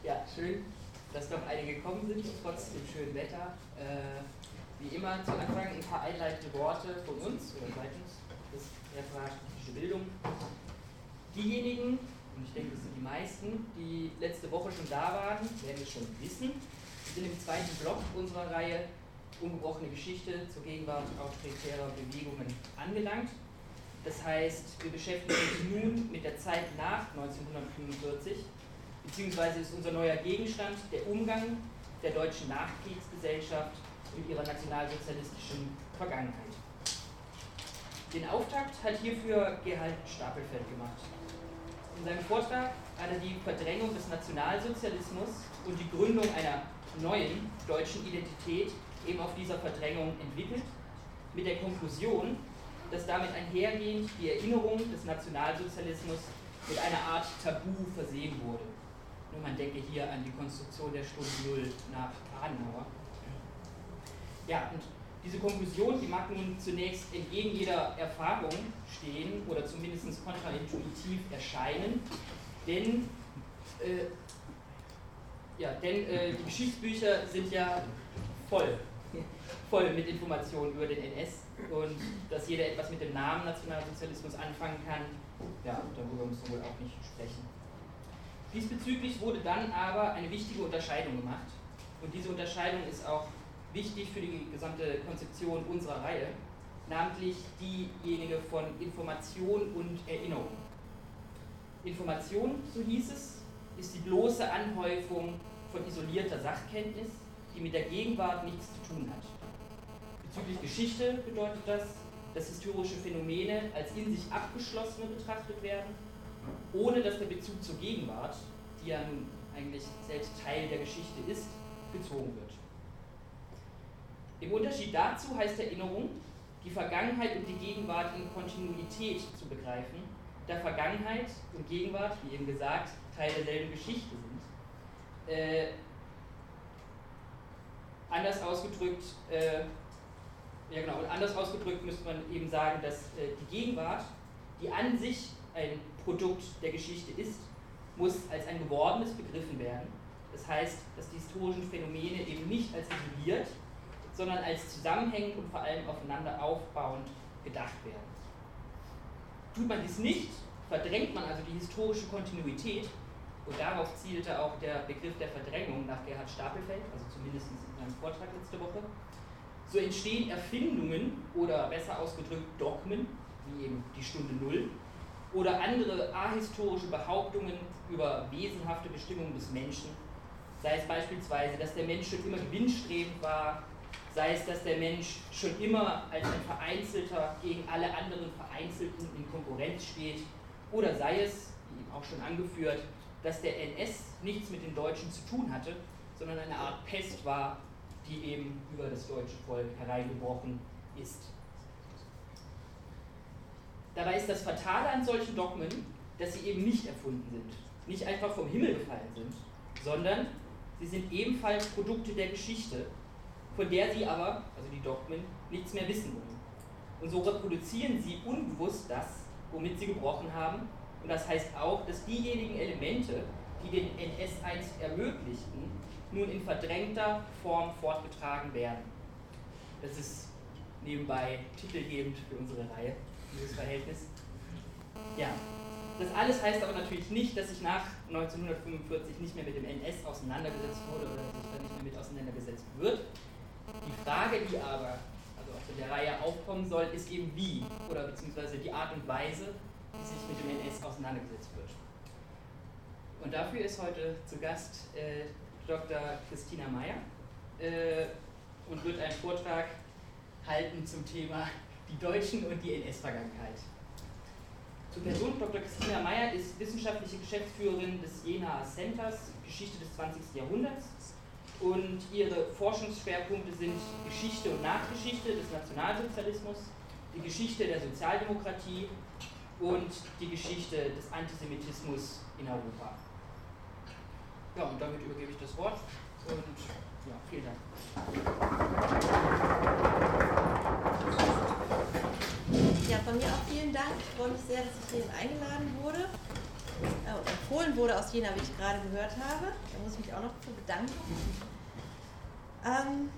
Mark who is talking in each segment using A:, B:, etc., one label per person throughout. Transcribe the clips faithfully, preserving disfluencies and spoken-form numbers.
A: Ja, schön, dass doch einige gekommen sind, trotz dem schönen Wetter. Äh, wie immer zu Anfang ein paar einleitende Worte von uns oder seitens des Referats Politische Bildung. Diejenigen, und ich denke, das sind die meisten, die letzte Woche schon da waren, werden es schon wissen. Wir sind im zweiten Block unserer Reihe Ungebrochene Geschichte zur Gegenwart autoritärer Bewegungen angelangt. Das heißt, wir beschäftigen uns nun mit der Zeit nach neunzehnhundertfünfundvierzig, beziehungsweise ist unser neuer Gegenstand der Umgang der deutschen Nachkriegsgesellschaft mit ihrer nationalsozialistischen Vergangenheit. Den Auftakt hat hierfür Gerhard Stapelfeld gemacht. In seinem Vortrag hat er die Verdrängung des Nationalsozialismus und die Gründung einer neuen deutschen Identität eben auf dieser Verdrängung entwickelt, mit der Konklusion, dass damit einhergehend die Erinnerung des Nationalsozialismus mit einer Art Tabu versehen wurde. Nur man denke hier an die Konstruktion der Stunde Null nach Adenauer. Ja, und diese Konklusion, die mag nun zunächst entgegen jeder Erfahrung stehen oder zumindest kontraintuitiv erscheinen, denn, äh, ja, denn äh, die Geschichtsbücher sind ja voll, voll mit Informationen über den N S und dass jeder etwas mit dem Namen Nationalsozialismus anfangen kann, ja, darüber müssen wir wohl auch nicht sprechen. Diesbezüglich wurde dann aber eine wichtige Unterscheidung gemacht und diese Unterscheidung ist auch wichtig für die gesamte Konzeption unserer Reihe, namentlich diejenige von Information und Erinnerung. Information, so hieß es, ist die bloße Anhäufung von isolierter Sachkenntnis, die mit der Gegenwart nichts zu tun hat. Bezüglich Geschichte bedeutet das, dass historische Phänomene als in sich abgeschlossene betrachtet werden, ohne dass der Bezug zur Gegenwart, die ja nun eigentlich selbst Teil der Geschichte ist, gezogen wird. Im Unterschied dazu heißt Erinnerung, die Vergangenheit und die Gegenwart in Kontinuität zu begreifen, da Vergangenheit und Gegenwart, wie eben gesagt, Teil derselben Geschichte sind. Äh, anders ausgedrückt, äh, ja genau, und anders ausgedrückt müsste man eben sagen, dass äh, die Gegenwart, die an sich ein Produkt der Geschichte ist, muss als ein gewordenes begriffen werden. Das heißt, dass die historischen Phänomene eben nicht als isoliert, sondern als zusammenhängend und vor allem aufeinander aufbauend gedacht werden. Tut man dies nicht, verdrängt man also die historische Kontinuität, und darauf zielte auch der Begriff der Verdrängung nach Gerhard Stapelfeld, also zumindest in seinem Vortrag letzte Woche, so entstehen Erfindungen oder besser ausgedrückt Dogmen, wie eben die Stunde Null, oder andere ahistorische Behauptungen über wesenhafte Bestimmungen des Menschen, sei es beispielsweise, dass der Mensch schon immer gewinnstrebend war, sei es, dass der Mensch schon immer als ein Vereinzelter gegen alle anderen Vereinzelten in Konkurrenz steht, oder sei es, wie eben auch schon angeführt, dass der N S nichts mit den Deutschen zu tun hatte, sondern eine Art Pest war, die eben über das deutsche Volk hereingebrochen ist. Dabei ist das Fatale an solchen Dogmen, dass sie eben nicht erfunden sind, nicht einfach vom Himmel gefallen sind, sondern sie sind ebenfalls Produkte der Geschichte, von der sie aber, also die Dogmen, nichts mehr wissen wollen. Und so reproduzieren sie unbewusst das, womit sie gebrochen haben. Und das heißt auch, dass diejenigen Elemente, die den N S einst ermöglichten, nun in verdrängter Form fortgetragen werden. Das ist nebenbei titelgebend für unsere Reihe, dieses Verhältnis. Ja, das alles heißt aber natürlich nicht, dass sich nach neunzehnhundertfünfundvierzig nicht mehr mit dem N S auseinandergesetzt wurde oder sich da nicht mehr mit auseinandergesetzt wird. Die Frage, die aber also auch in der Reihe aufkommen soll, ist eben wie oder beziehungsweise die Art und Weise, wie sich mit dem N S auseinandergesetzt wird. Und dafür ist heute zu Gast äh, Doktor Christina Meyer äh, und wird einen Vortrag halten zum Thema die Deutschen und die N S-Vergangenheit. Zur Person Doktor Christina Meyer ist wissenschaftliche Geschäftsführerin des Jenaer Centers Geschichte des zwanzigsten Jahrhunderts und ihre Forschungsschwerpunkte sind Geschichte und Nachgeschichte des Nationalsozialismus, die Geschichte der Sozialdemokratie und die Geschichte des Antisemitismus in Europa. Ja, und damit übergebe ich das Wort und ja, vielen Dank.
B: Ja, von mir auch vielen Dank. Ich freue mich sehr, dass ich hierhin eingeladen wurde. äh, empfohlen wurde aus Jena, wie ich gerade gehört habe. Da muss ich mich auch noch für bedanken. Ähm,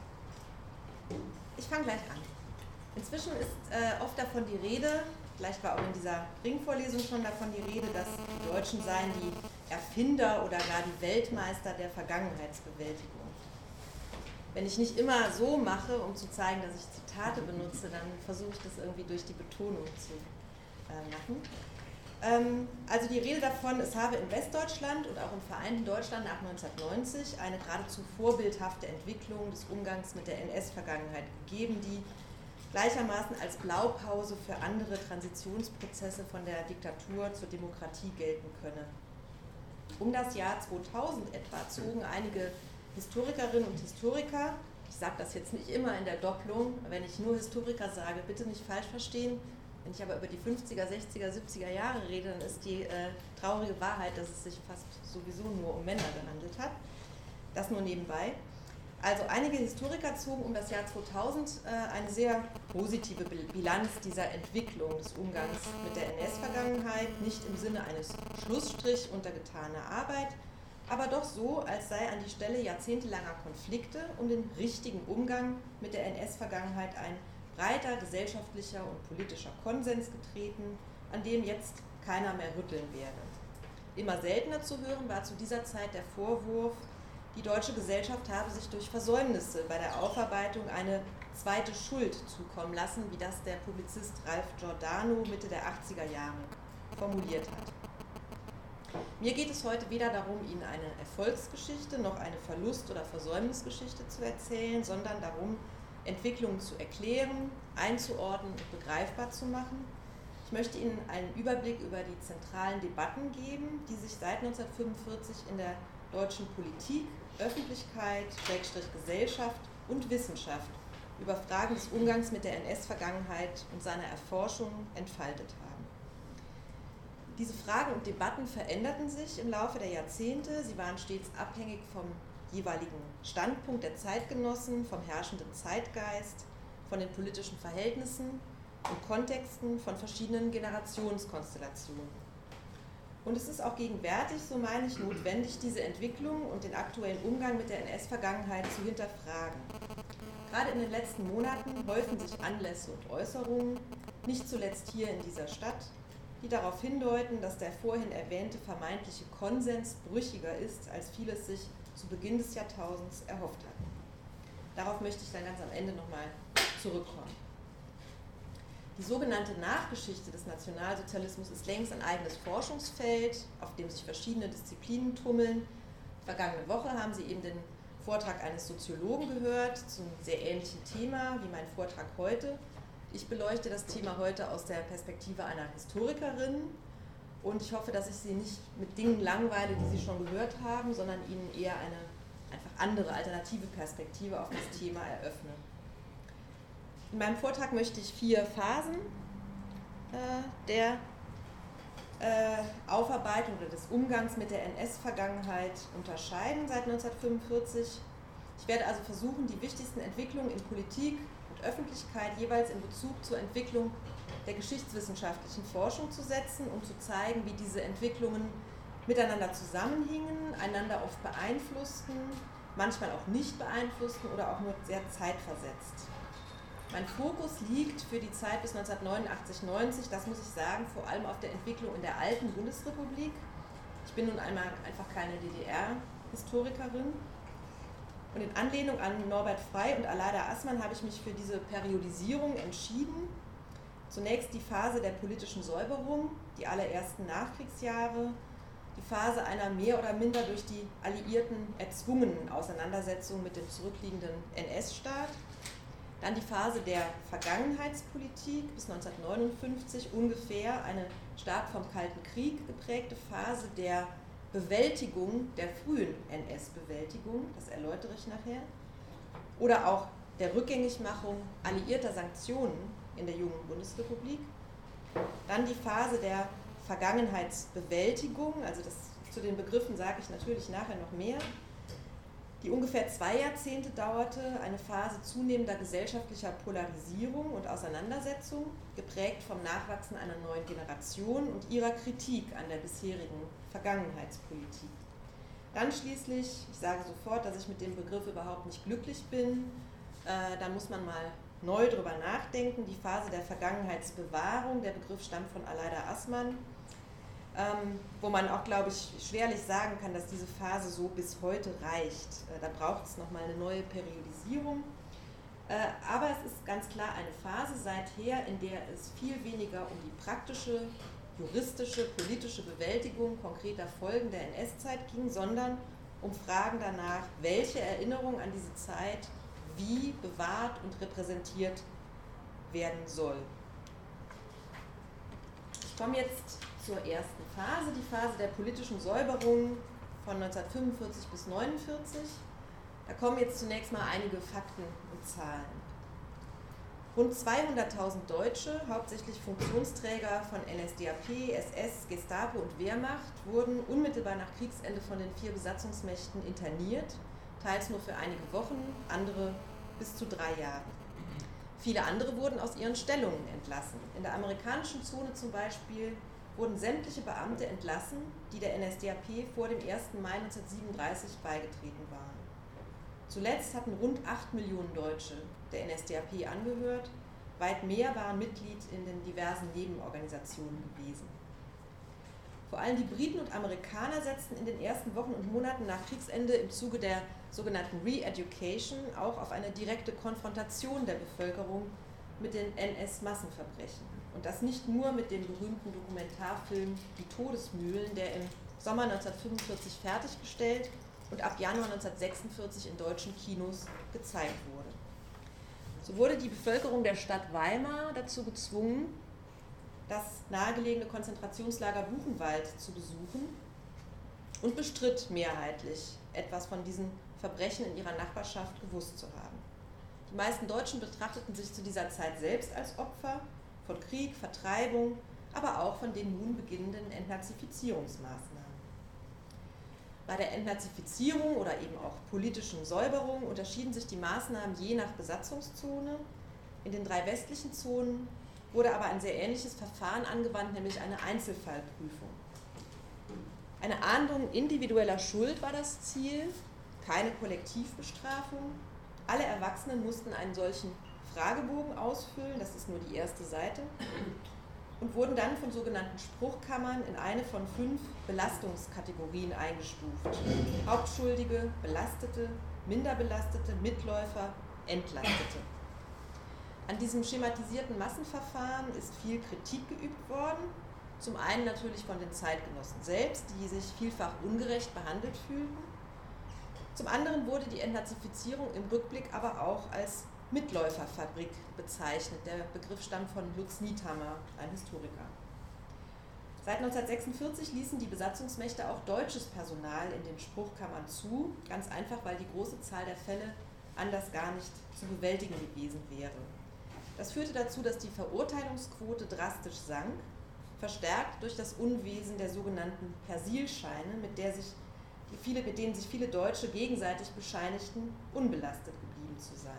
B: ich fange gleich an. Inzwischen ist äh, oft davon die Rede, vielleicht war auch in dieser Ringvorlesung schon davon die Rede, dass die Deutschen seien die Erfinder oder gar die Weltmeister der Vergangenheitsbewältigung. Wenn ich nicht immer so mache, um zu zeigen, dass ich Zitate benutze, dann versuche ich das irgendwie durch die Betonung zu äh, machen. Ähm, also die Rede davon, es habe in Westdeutschland und auch im vereinten Deutschland nach neunzehnhundertneunzig eine geradezu vorbildhafte Entwicklung des Umgangs mit der N S-Vergangenheit gegeben, die gleichermaßen als Blaupause für andere Transitionsprozesse von der Diktatur zur Demokratie gelten könne. Um das Jahr zweitausend etwa zogen einige Historikerinnen und Historiker, ich sage das jetzt nicht immer in der Doppelung, wenn ich nur Historiker sage, bitte nicht falsch verstehen, wenn ich aber über die fünfziger, sechziger, siebziger Jahre rede, dann ist die äh, traurige Wahrheit, dass es sich fast sowieso nur um Männer gehandelt hat. Das nur nebenbei. Also einige Historiker zogen um das Jahr zweitausend äh, eine sehr positive Bilanz dieser Entwicklung des Umgangs mit der N S-Vergangenheit, nicht im Sinne eines Schlussstrich unter getaner Arbeit, aber doch so, als sei an die Stelle jahrzehntelanger Konflikte um den richtigen Umgang mit der N S-Vergangenheit ein breiter gesellschaftlicher und politischer Konsens getreten, an dem jetzt keiner mehr rütteln werde. Immer seltener zu hören war zu dieser Zeit der Vorwurf, die deutsche Gesellschaft habe sich durch Versäumnisse bei der Aufarbeitung eine zweite Schuld zukommen lassen, wie das der Publizist Ralph Giordano Mitte der achtziger Jahre formuliert hat. Mir geht es heute weder darum, Ihnen eine Erfolgsgeschichte noch eine Verlust- oder Versäumnisgeschichte zu erzählen, sondern darum, Entwicklungen zu erklären, einzuordnen und begreifbar zu machen. Ich möchte Ihnen einen Überblick über die zentralen Debatten geben, die sich seit neunzehnhundertfünfundvierzig in der deutschen Politik, Öffentlichkeit, Schrägstrich Gesellschaft und Wissenschaft über Fragen des Umgangs mit der N S-Vergangenheit und seiner Erforschung entfaltet haben. Diese Fragen und Debatten veränderten sich im Laufe der Jahrzehnte. Sie waren stets abhängig vom jeweiligen Standpunkt der Zeitgenossen, vom herrschenden Zeitgeist, von den politischen Verhältnissen und Kontexten von verschiedenen Generationskonstellationen. Und es ist auch gegenwärtig, so meine ich, notwendig, diese Entwicklung und den aktuellen Umgang mit der N S-Vergangenheit zu hinterfragen. Gerade in den letzten Monaten häufen sich Anlässe und Äußerungen, nicht zuletzt hier in dieser Stadt, die darauf hindeuten, dass der vorhin erwähnte vermeintliche Konsens brüchiger ist, als viele es sich zu Beginn des Jahrtausends erhofft hatten. Darauf möchte ich dann ganz am Ende nochmal zurückkommen. Die sogenannte Nachgeschichte des Nationalsozialismus ist längst ein eigenes Forschungsfeld, auf dem sich verschiedene Disziplinen tummeln. Vergangene Woche haben Sie eben den Vortrag eines Soziologen gehört zum sehr ähnlichen Thema wie mein Vortrag heute. Ich beleuchte das Thema heute aus der Perspektive einer Historikerin und ich hoffe, dass ich Sie nicht mit Dingen langweile, die Sie schon gehört haben, sondern Ihnen eher eine einfach andere, alternative Perspektive auf das Thema eröffne. In meinem Vortrag möchte ich vier Phasen äh, der äh, Aufarbeitung oder des Umgangs mit der N S-Vergangenheit unterscheiden seit neunzehnhundertfünfundvierzig. Ich werde also versuchen, die wichtigsten Entwicklungen in Politik und Öffentlichkeit jeweils in Bezug zur Entwicklung der geschichtswissenschaftlichen Forschung zu setzen und zu zeigen, wie diese Entwicklungen miteinander zusammenhingen, einander oft beeinflussten, manchmal auch nicht beeinflussten oder auch nur sehr zeitversetzt. Mein Fokus liegt für die Zeit bis neunzehnhundertneunundachtzig neunzig, das muss ich sagen, vor allem auf der Entwicklung in der alten Bundesrepublik. Ich bin nun einmal einfach keine D D R-Historikerin. Und in Anlehnung an Norbert Frey und Aleida Assmann habe ich mich für diese Periodisierung entschieden. Zunächst die Phase der politischen Säuberung, die allerersten Nachkriegsjahre, die Phase einer mehr oder minder durch die Alliierten erzwungenen Auseinandersetzung mit dem zurückliegenden N S-Staat. Dann die Phase der Vergangenheitspolitik bis neunzehnhundertneunundfünfzig, ungefähr eine stark vom Kalten Krieg geprägte Phase der Bewältigung, der frühen N S-Bewältigung, das erläutere ich nachher, oder auch der Rückgängigmachung alliierter Sanktionen in der jungen Bundesrepublik. Dann die Phase der Vergangenheitsbewältigung, also das, zu den Begriffen sage ich natürlich nachher noch mehr. die ungefähr zwei Jahrzehnte dauerte, eine Phase zunehmender gesellschaftlicher Polarisierung und Auseinandersetzung, geprägt vom Nachwachsen einer neuen Generation und ihrer Kritik an der bisherigen Vergangenheitspolitik. Dann schließlich, ich sage sofort, dass ich mit dem Begriff überhaupt nicht glücklich bin, äh, da muss man mal neu drüber nachdenken, die Phase der Vergangenheitsbewahrung, der Begriff stammt von Aleida Assmann, ähm, wo man auch, glaube ich, schwerlich sagen kann, dass diese Phase so bis heute reicht. Äh, da braucht es nochmal eine neue Periodisierung. Äh, aber es ist ganz klar eine Phase seither, in der es viel weniger um die praktische, juristische, politische Bewältigung konkreter Folgen der N S-Zeit ging, sondern um Fragen danach, welche Erinnerung an diese Zeit wie bewahrt und repräsentiert werden soll. Ich komme jetzt zur ersten Phase, die Phase der politischen Säuberung von neunzehnhundertfünfundvierzig bis neunundvierzig. Da kommen jetzt zunächst mal einige Fakten und Zahlen. Rund zweihunderttausend Deutsche, hauptsächlich Funktionsträger von N S D A P, S S, Gestapo und Wehrmacht, wurden unmittelbar nach Kriegsende von den vier Besatzungsmächten interniert, teils nur für einige Wochen, andere bis zu drei Jahre. Viele andere wurden aus ihren Stellungen entlassen. In der amerikanischen Zone zum Beispiel wurden sämtliche Beamte entlassen, die der N S D A P vor dem ersten Mai neunzehnhundertsiebenunddreißig beigetreten waren. Zuletzt hatten rund acht Millionen Deutsche der N S D A P angehört, weit mehr waren Mitglied in den diversen Nebenorganisationen gewesen. Vor allem die Briten und Amerikaner setzten in den ersten Wochen und Monaten nach Kriegsende im Zuge der sogenannten Re-Education auch auf eine direkte Konfrontation der Bevölkerung mit den N S-Massenverbrechen. Und das nicht nur mit dem berühmten Dokumentarfilm Die Todesmühlen, der im Sommer neunzehnhundertfünfundvierzig fertiggestellt und ab Januar neunzehnhundertsechsundvierzig in deutschen Kinos gezeigt wurde. So wurde die Bevölkerung der Stadt Weimar dazu gezwungen, das nahegelegene Konzentrationslager Buchenwald zu besuchen und bestritt mehrheitlich, etwas von diesen Verbrechen in ihrer Nachbarschaft gewusst zu haben. Die meisten Deutschen betrachteten sich zu dieser Zeit selbst als Opfer von Krieg, Vertreibung, aber auch von den nun beginnenden Entnazifizierungsmaßnahmen. Bei der Entnazifizierung oder eben auch politischen Säuberung unterschieden sich die Maßnahmen je nach Besatzungszone. In den drei westlichen Zonen wurde aber ein sehr ähnliches Verfahren angewandt, nämlich eine Einzelfallprüfung. Eine Ahndung individueller Schuld war das Ziel, keine Kollektivbestrafung. Alle Erwachsenen mussten einen solchen Fragebogen ausfüllen, das ist nur die erste Seite, und wurden dann von sogenannten Spruchkammern in eine von fünf Belastungskategorien eingestuft. Hauptschuldige, Belastete, Minderbelastete, Mitläufer, Entlastete. An diesem schematisierten Massenverfahren ist viel Kritik geübt worden. Zum einen natürlich von den Zeitgenossen selbst, die sich vielfach ungerecht behandelt fühlten. Zum anderen wurde die Entnazifizierung im Rückblick aber auch als Mitläuferfabrik bezeichnet. Der Begriff stammt von Lutz Niethammer, ein Historiker. Seit neunzehnhundertsechsundvierzig ließen die Besatzungsmächte auch deutsches Personal in den Spruchkammern zu, ganz einfach, weil die große Zahl der Fälle anders gar nicht zu bewältigen gewesen wäre. Das führte dazu, dass die Verurteilungsquote drastisch sank, verstärkt durch das Unwesen der sogenannten Persilscheine, mit, der sich die viele, mit denen sich viele Deutsche gegenseitig bescheinigten, unbelastet geblieben zu sein.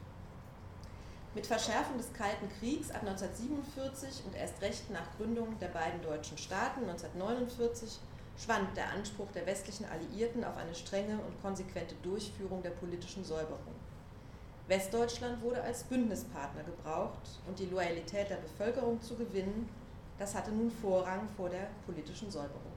B: Mit Verschärfung des Kalten Kriegs ab neunzehnhundertsiebenundvierzig und erst recht nach Gründung der beiden deutschen Staaten neunzehnhundertneunundvierzig schwand der Anspruch der westlichen Alliierten auf eine strenge und konsequente Durchführung der politischen Säuberung. Westdeutschland wurde als Bündnispartner gebraucht und die Loyalität der Bevölkerung zu gewinnen, das hatte nun Vorrang vor der politischen Säuberung.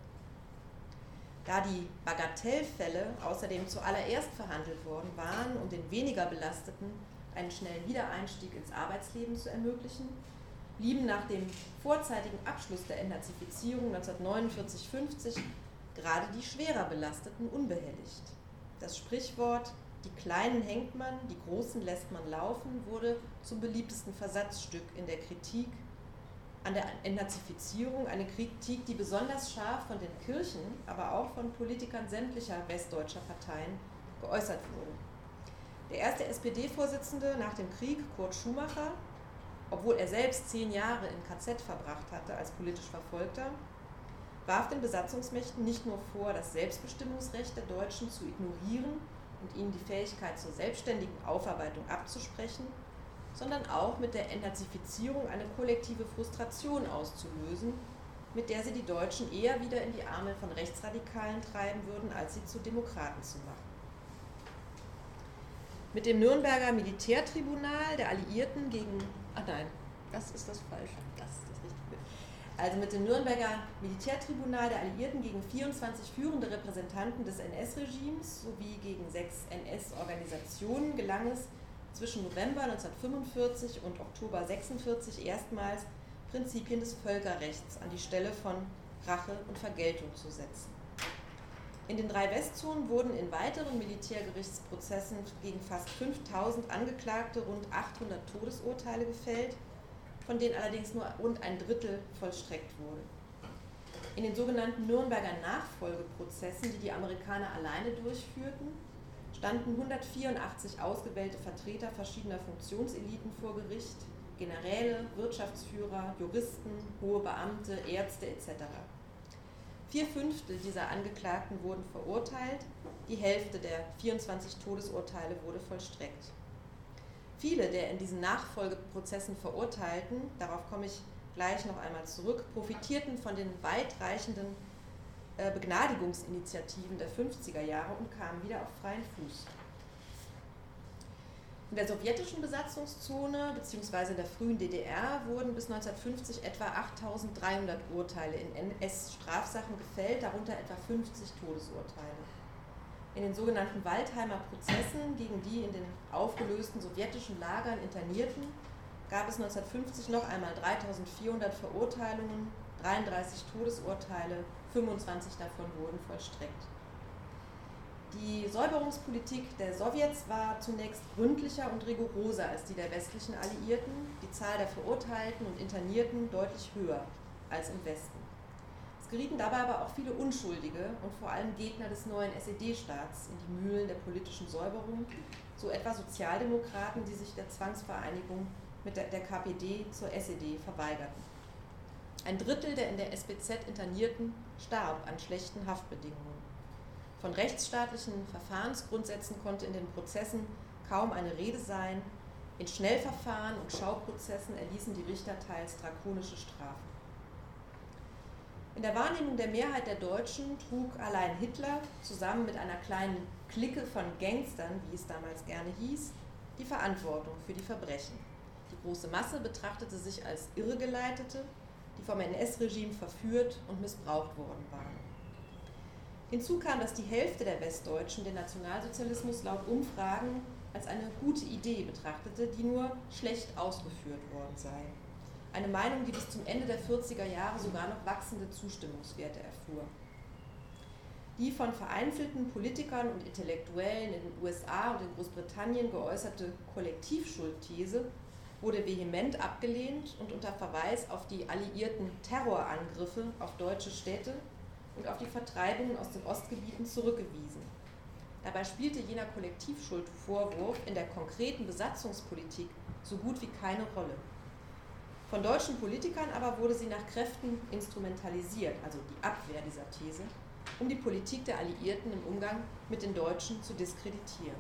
B: Da die Bagatellfälle außerdem zuallererst verhandelt worden waren, um den weniger Belasteten einen schnellen Wiedereinstieg ins Arbeitsleben zu ermöglichen, blieben nach dem vorzeitigen Abschluss der Entnazifizierung neunzehnhundertneunundvierzig fünfzig gerade die schwerer Belasteten unbehelligt. Das Sprichwort „Die Kleinen hängt man, die Großen lässt man laufen“ wurde zum beliebtesten Versatzstück in der Kritik an der Entnazifizierung, eine Kritik, die besonders scharf von den Kirchen, aber auch von Politikern sämtlicher westdeutscher Parteien geäußert wurde. Der erste S P D-Vorsitzende nach dem Krieg, Kurt Schumacher, obwohl er selbst zehn Jahre im K Z verbracht hatte als politisch Verfolgter, warf den Besatzungsmächten nicht nur vor, das Selbstbestimmungsrecht der Deutschen zu ignorieren, und ihnen die Fähigkeit zur selbstständigen Aufarbeitung abzusprechen, sondern auch mit der Entnazifizierung eine kollektive Frustration auszulösen, mit der sie die Deutschen eher wieder in die Arme von Rechtsradikalen treiben würden, als sie zu Demokraten zu machen. Mit dem Nürnberger Militärtribunal der Alliierten gegen, ah nein, das ist das Falsche, das ist das Richtige. Also mit dem Nürnberger Militärtribunal der Alliierten gegen vierundzwanzig führende Repräsentanten des N S-Regimes sowie gegen sechs N S-Organisationen gelang es zwischen November neunzehnhundertfünfundvierzig und Oktober neunzehnhundertsechsundvierzig erstmals Prinzipien des Völkerrechts an die Stelle von Rache und Vergeltung zu setzen. In den drei Westzonen wurden in weiteren Militärgerichtsprozessen gegen fast fünftausend Angeklagte rund achthundert Todesurteile gefällt, von denen allerdings nur rund ein Drittel vollstreckt wurde. In den sogenannten Nürnberger Nachfolgeprozessen, die die Amerikaner alleine durchführten, standen hundertvierundachtzig ausgewählte Vertreter verschiedener Funktionseliten vor Gericht, Generäle, Wirtschaftsführer, Juristen, hohe Beamte, Ärzte et cetera. Vier Fünftel dieser Angeklagten wurden verurteilt, die Hälfte der vierundzwanzig Todesurteile wurde vollstreckt. Viele der in diesen Nachfolgeprozessen Verurteilten, darauf komme ich gleich noch einmal zurück, profitierten von den weitreichenden äh, Begnadigungsinitiativen der fünfziger Jahre und kamen wieder auf freien Fuß. In der sowjetischen Besatzungszone bzw. in der frühen D D R wurden bis neunzehnhundertfünfzig etwa achttausenddreihundert Urteile in N S-Strafsachen gefällt, darunter etwa fünfzig Todesurteile. In den sogenannten Waldheimer Prozessen gegen die in den aufgelösten sowjetischen Lagern Internierten gab es neunzehnhundertfünfzig noch einmal dreitausendvierhundert Verurteilungen, dreiunddreißig Todesurteile, fünfundzwanzig davon wurden vollstreckt. Die Säuberungspolitik der Sowjets war zunächst gründlicher und rigoroser als die der westlichen Alliierten, die Zahl der Verurteilten und Internierten deutlich höher als im Westen. Es gerieten dabei aber auch viele Unschuldige und vor allem Gegner des neuen S E D-Staats in die Mühlen der politischen Säuberung, so etwa Sozialdemokraten, die sich der Zwangsvereinigung mit der, der K P D zur S E D verweigerten. Ein Drittel der in der S B Z Internierten starb an schlechten Haftbedingungen. Von rechtsstaatlichen Verfahrensgrundsätzen konnte in den Prozessen kaum eine Rede sein. In Schnellverfahren und Schauprozessen erließen die Richter teils drakonische Strafen. In der Wahrnehmung der Mehrheit der Deutschen trug allein Hitler zusammen mit einer kleinen Clique von Gangstern, wie es damals gerne hieß, die Verantwortung für die Verbrechen. Die große Masse betrachtete sich als Irregeleitete, die vom N S-Regime verführt und missbraucht worden waren. Hinzu kam, dass die Hälfte der Westdeutschen den Nationalsozialismus laut Umfragen als eine gute Idee betrachtete, die nur schlecht ausgeführt worden sei. Eine Meinung, die bis zum Ende der vierziger Jahre sogar noch wachsende Zustimmungswerte erfuhr. Die von vereinzelten Politikern und Intellektuellen in den U S A und in Großbritannien geäußerte Kollektivschuldthese wurde vehement abgelehnt und unter Verweis auf die alliierten Terrorangriffe auf deutsche Städte und auf die Vertreibungen aus den Ostgebieten zurückgewiesen. Dabei spielte jener Kollektivschuldvorwurf in der konkreten Besatzungspolitik so gut wie keine Rolle. Von deutschen Politikern aber wurde sie nach Kräften instrumentalisiert, also die Abwehr dieser These, um die Politik der Alliierten im Umgang mit den Deutschen zu diskreditieren.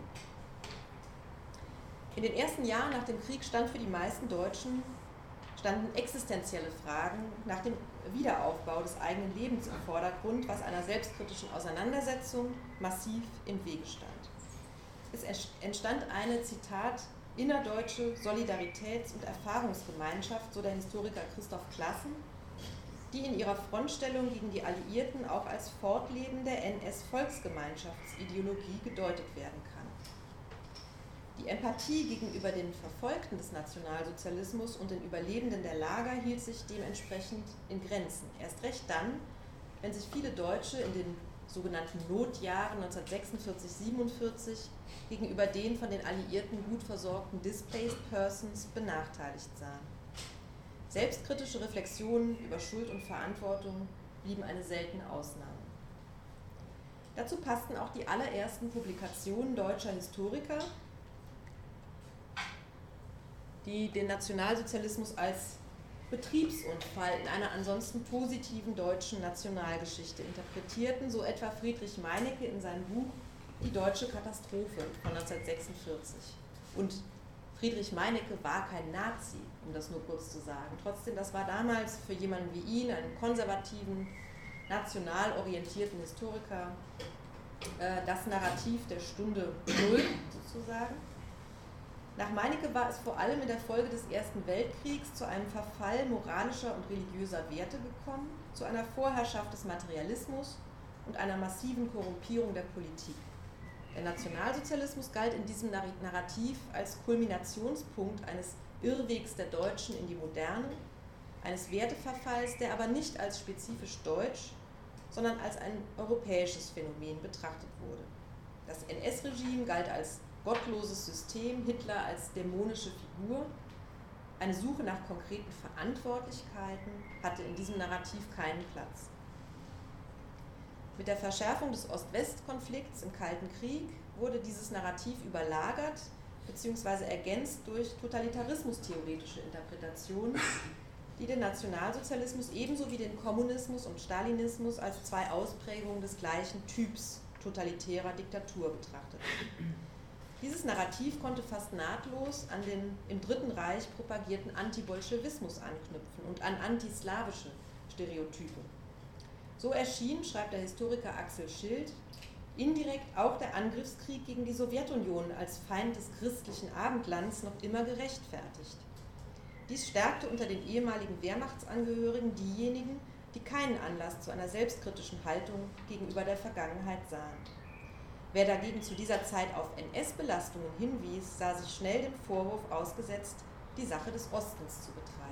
B: In den ersten Jahren nach dem Krieg stand für die meisten Deutschen standen existenzielle Fragen nach dem Wiederaufbau des eigenen Lebens im Vordergrund, was einer selbstkritischen Auseinandersetzung massiv im Wege stand. Es entstand eine, Zitat, innerdeutsche Solidaritäts- und Erfahrungsgemeinschaft, so der Historiker Christoph Classen, die in ihrer Frontstellung gegen die Alliierten auch als fortlebende N S-Volksgemeinschaftsideologie gedeutet werden kann. Die Empathie gegenüber den Verfolgten des Nationalsozialismus und den Überlebenden der Lager hielt sich dementsprechend in Grenzen. Erst recht dann, wenn sich viele Deutsche in den sogenannten Notjahren neunzehnhundertsechsundvierzig siebenundvierzig gegenüber den von den Alliierten gut versorgten Displaced Persons benachteiligt sahen. Selbstkritische Reflexionen über Schuld und Verantwortung blieben eine seltene Ausnahme. Dazu passten auch die allerersten Publikationen deutscher Historiker, die den Nationalsozialismus als Betriebsunfall in einer ansonsten positiven deutschen Nationalgeschichte interpretierten, so etwa Friedrich Meinecke in seinem Buch die deutsche Katastrophe von neunzehnhundertsechsundvierzig. Und Friedrich Meinecke war kein Nazi, um das nur kurz zu sagen. Trotzdem, das war damals für jemanden wie ihn, einen konservativen, national orientierten Historiker, äh, das Narrativ der Stunde Null sozusagen. Nach Meinecke war es vor allem in der Folge des Ersten Weltkriegs zu einem Verfall moralischer und religiöser Werte gekommen, zu einer Vorherrschaft des Materialismus und einer massiven Korrumpierung der Politik. Der Nationalsozialismus galt in diesem Narrativ als Kulminationspunkt eines Irrwegs der Deutschen in die Moderne, eines Werteverfalls, der aber nicht als spezifisch deutsch, sondern als ein europäisches Phänomen betrachtet wurde. Das N S-Regime galt als gottloses System, Hitler als dämonische Figur. Eine Suche nach konkreten Verantwortlichkeiten hatte in diesem Narrativ keinen Platz. Mit der Verschärfung des Ost-West-Konflikts im Kalten Krieg wurde dieses Narrativ überlagert bzw. ergänzt durch totalitarismustheoretische Interpretationen, die den Nationalsozialismus ebenso wie den Kommunismus und Stalinismus als zwei Ausprägungen des gleichen Typs totalitärer Diktatur betrachteten. Dieses Narrativ konnte fast nahtlos an den im Dritten Reich propagierten Antibolschewismus anknüpfen und an antislawische Stereotype. So erschien, schreibt der Historiker Axel Schild, indirekt auch der Angriffskrieg gegen die Sowjetunion als Feind des christlichen Abendlands noch immer gerechtfertigt. Dies stärkte unter den ehemaligen Wehrmachtsangehörigen diejenigen, die keinen Anlass zu einer selbstkritischen Haltung gegenüber der Vergangenheit sahen. Wer dagegen zu dieser Zeit auf N S-Belastungen hinwies, sah sich schnell dem Vorwurf ausgesetzt, die Sache des Ostens zu betreiben.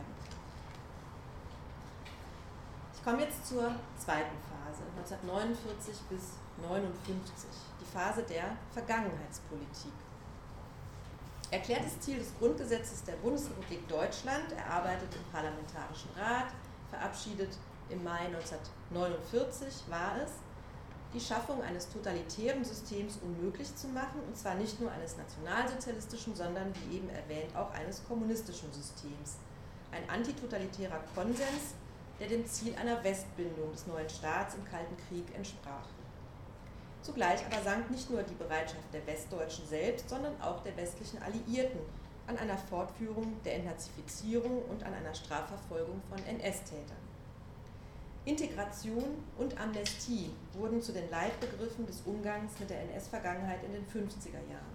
B: Ich komme jetzt zur zweiten Phase, neunzehnhundertneunundvierzig bis neunundfünfzig, die Phase der Vergangenheitspolitik. Erklärtes Ziel des Grundgesetzes der Bundesrepublik Deutschland, erarbeitet im Parlamentarischen Rat, verabschiedet im Mai neunzehnhundertneunundvierzig, war es, die Schaffung eines totalitären Systems unmöglich zu machen, und zwar nicht nur eines nationalsozialistischen, sondern, wie eben erwähnt, auch eines kommunistischen Systems. Ein antitotalitärer Konsens, der dem Ziel einer Westbindung des neuen Staats im Kalten Krieg entsprach. Zugleich aber sank nicht nur die Bereitschaft der Westdeutschen selbst, sondern auch der westlichen Alliierten an einer Fortführung der Entnazifizierung und an einer Strafverfolgung von N S-Tätern. Integration und Amnestie wurden zu den Leitbegriffen des Umgangs mit der N S-Vergangenheit in den fünfziger Jahren.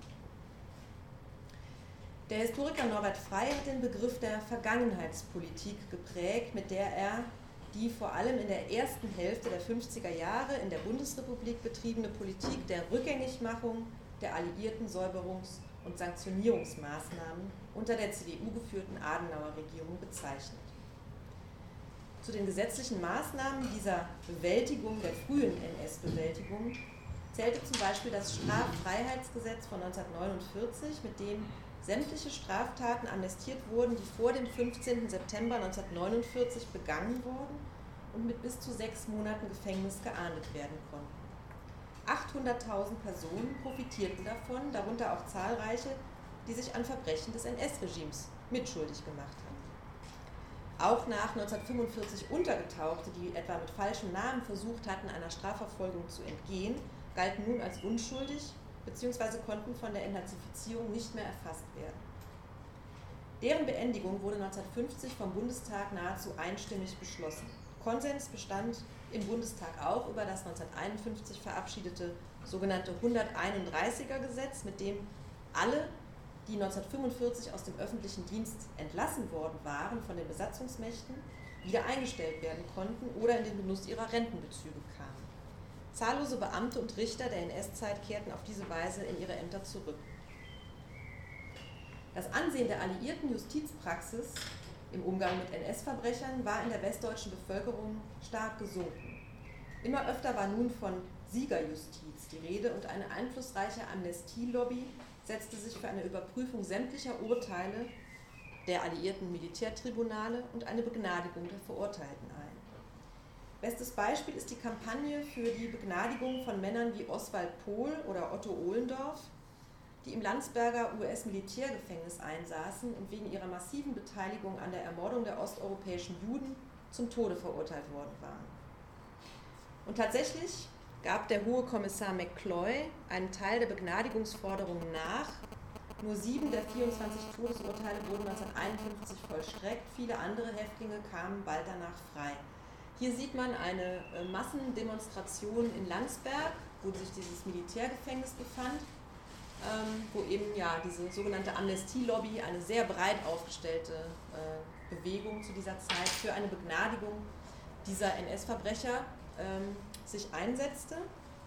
B: Der Historiker Norbert Frey hat den Begriff der Vergangenheitspolitik geprägt, mit der er die vor allem in der ersten Hälfte der fünfziger Jahre in der Bundesrepublik betriebene Politik der Rückgängigmachung der alliierten Säuberungs- und Sanktionierungsmaßnahmen unter der C D U geführten Adenauer-Regierung bezeichnet. Zu den gesetzlichen Maßnahmen dieser Bewältigung der frühen N S-Bewältigung zählte zum Beispiel das Straffreiheitsgesetz von neunzehnhundertneunundvierzig, mit dem sämtliche Straftaten amnestiert wurden, die vor dem fünfzehnten September neunzehnhundertneunundvierzig begangen wurden und mit bis zu sechs Monaten Gefängnis geahndet werden konnten. achthunderttausend Personen profitierten davon, darunter auch zahlreiche, die sich an Verbrechen des N S-Regimes mitschuldig gemacht hatten. Auch nach neunzehnhundertfünfundvierzig Untergetauchte, die etwa mit falschem Namen versucht hatten, einer Strafverfolgung zu entgehen, galten nun als unschuldig bzw. konnten von der Entnazifizierung nicht mehr erfasst werden. Deren Beendigung wurde neunzehnhundertfünfzig vom Bundestag nahezu einstimmig beschlossen. Konsens bestand im Bundestag auch über das neunzehnhunderteinundfünfzig verabschiedete sogenannte hunderteinunddreißiger Gesetz, mit dem alle, die neunzehnhundertfünfundvierzig aus dem öffentlichen Dienst entlassen worden waren von den Besatzungsmächten, wieder eingestellt werden konnten oder in den Genuss ihrer Rentenbezüge kamen. Zahllose Beamte und Richter der N S-Zeit kehrten auf diese Weise in ihre Ämter zurück. Das Ansehen der alliierten Justizpraxis im Umgang mit N S-Verbrechern war in der westdeutschen Bevölkerung stark gesunken. Immer öfter war nun von Siegerjustiz die Rede und eine einflussreiche Amnestielobby setzte sich für eine Überprüfung sämtlicher Urteile der alliierten Militärtribunale und eine Begnadigung der Verurteilten ein. Bestes Beispiel ist die Kampagne für die Begnadigung von Männern wie Oswald Pohl oder Otto Ohlendorf, die im Landsberger U S-Militärgefängnis einsaßen und wegen ihrer massiven Beteiligung an der Ermordung der osteuropäischen Juden zum Tode verurteilt worden waren. Und tatsächlich gab der Hohe Kommissar McCloy einen Teil der Begnadigungsforderungen nach. Nur sieben der vierundzwanzig Todesurteile wurden neunzehnhunderteinundfünfzig vollstreckt, viele andere Häftlinge kamen bald danach frei. Hier sieht man eine Massendemonstration in Landsberg, wo sich dieses Militärgefängnis befand, ähm, wo eben ja diese sogenannte Amnestie-Lobby, eine sehr breit aufgestellte äh, Bewegung zu dieser Zeit für eine Begnadigung dieser N S-Verbrecher ähm, sich einsetzte.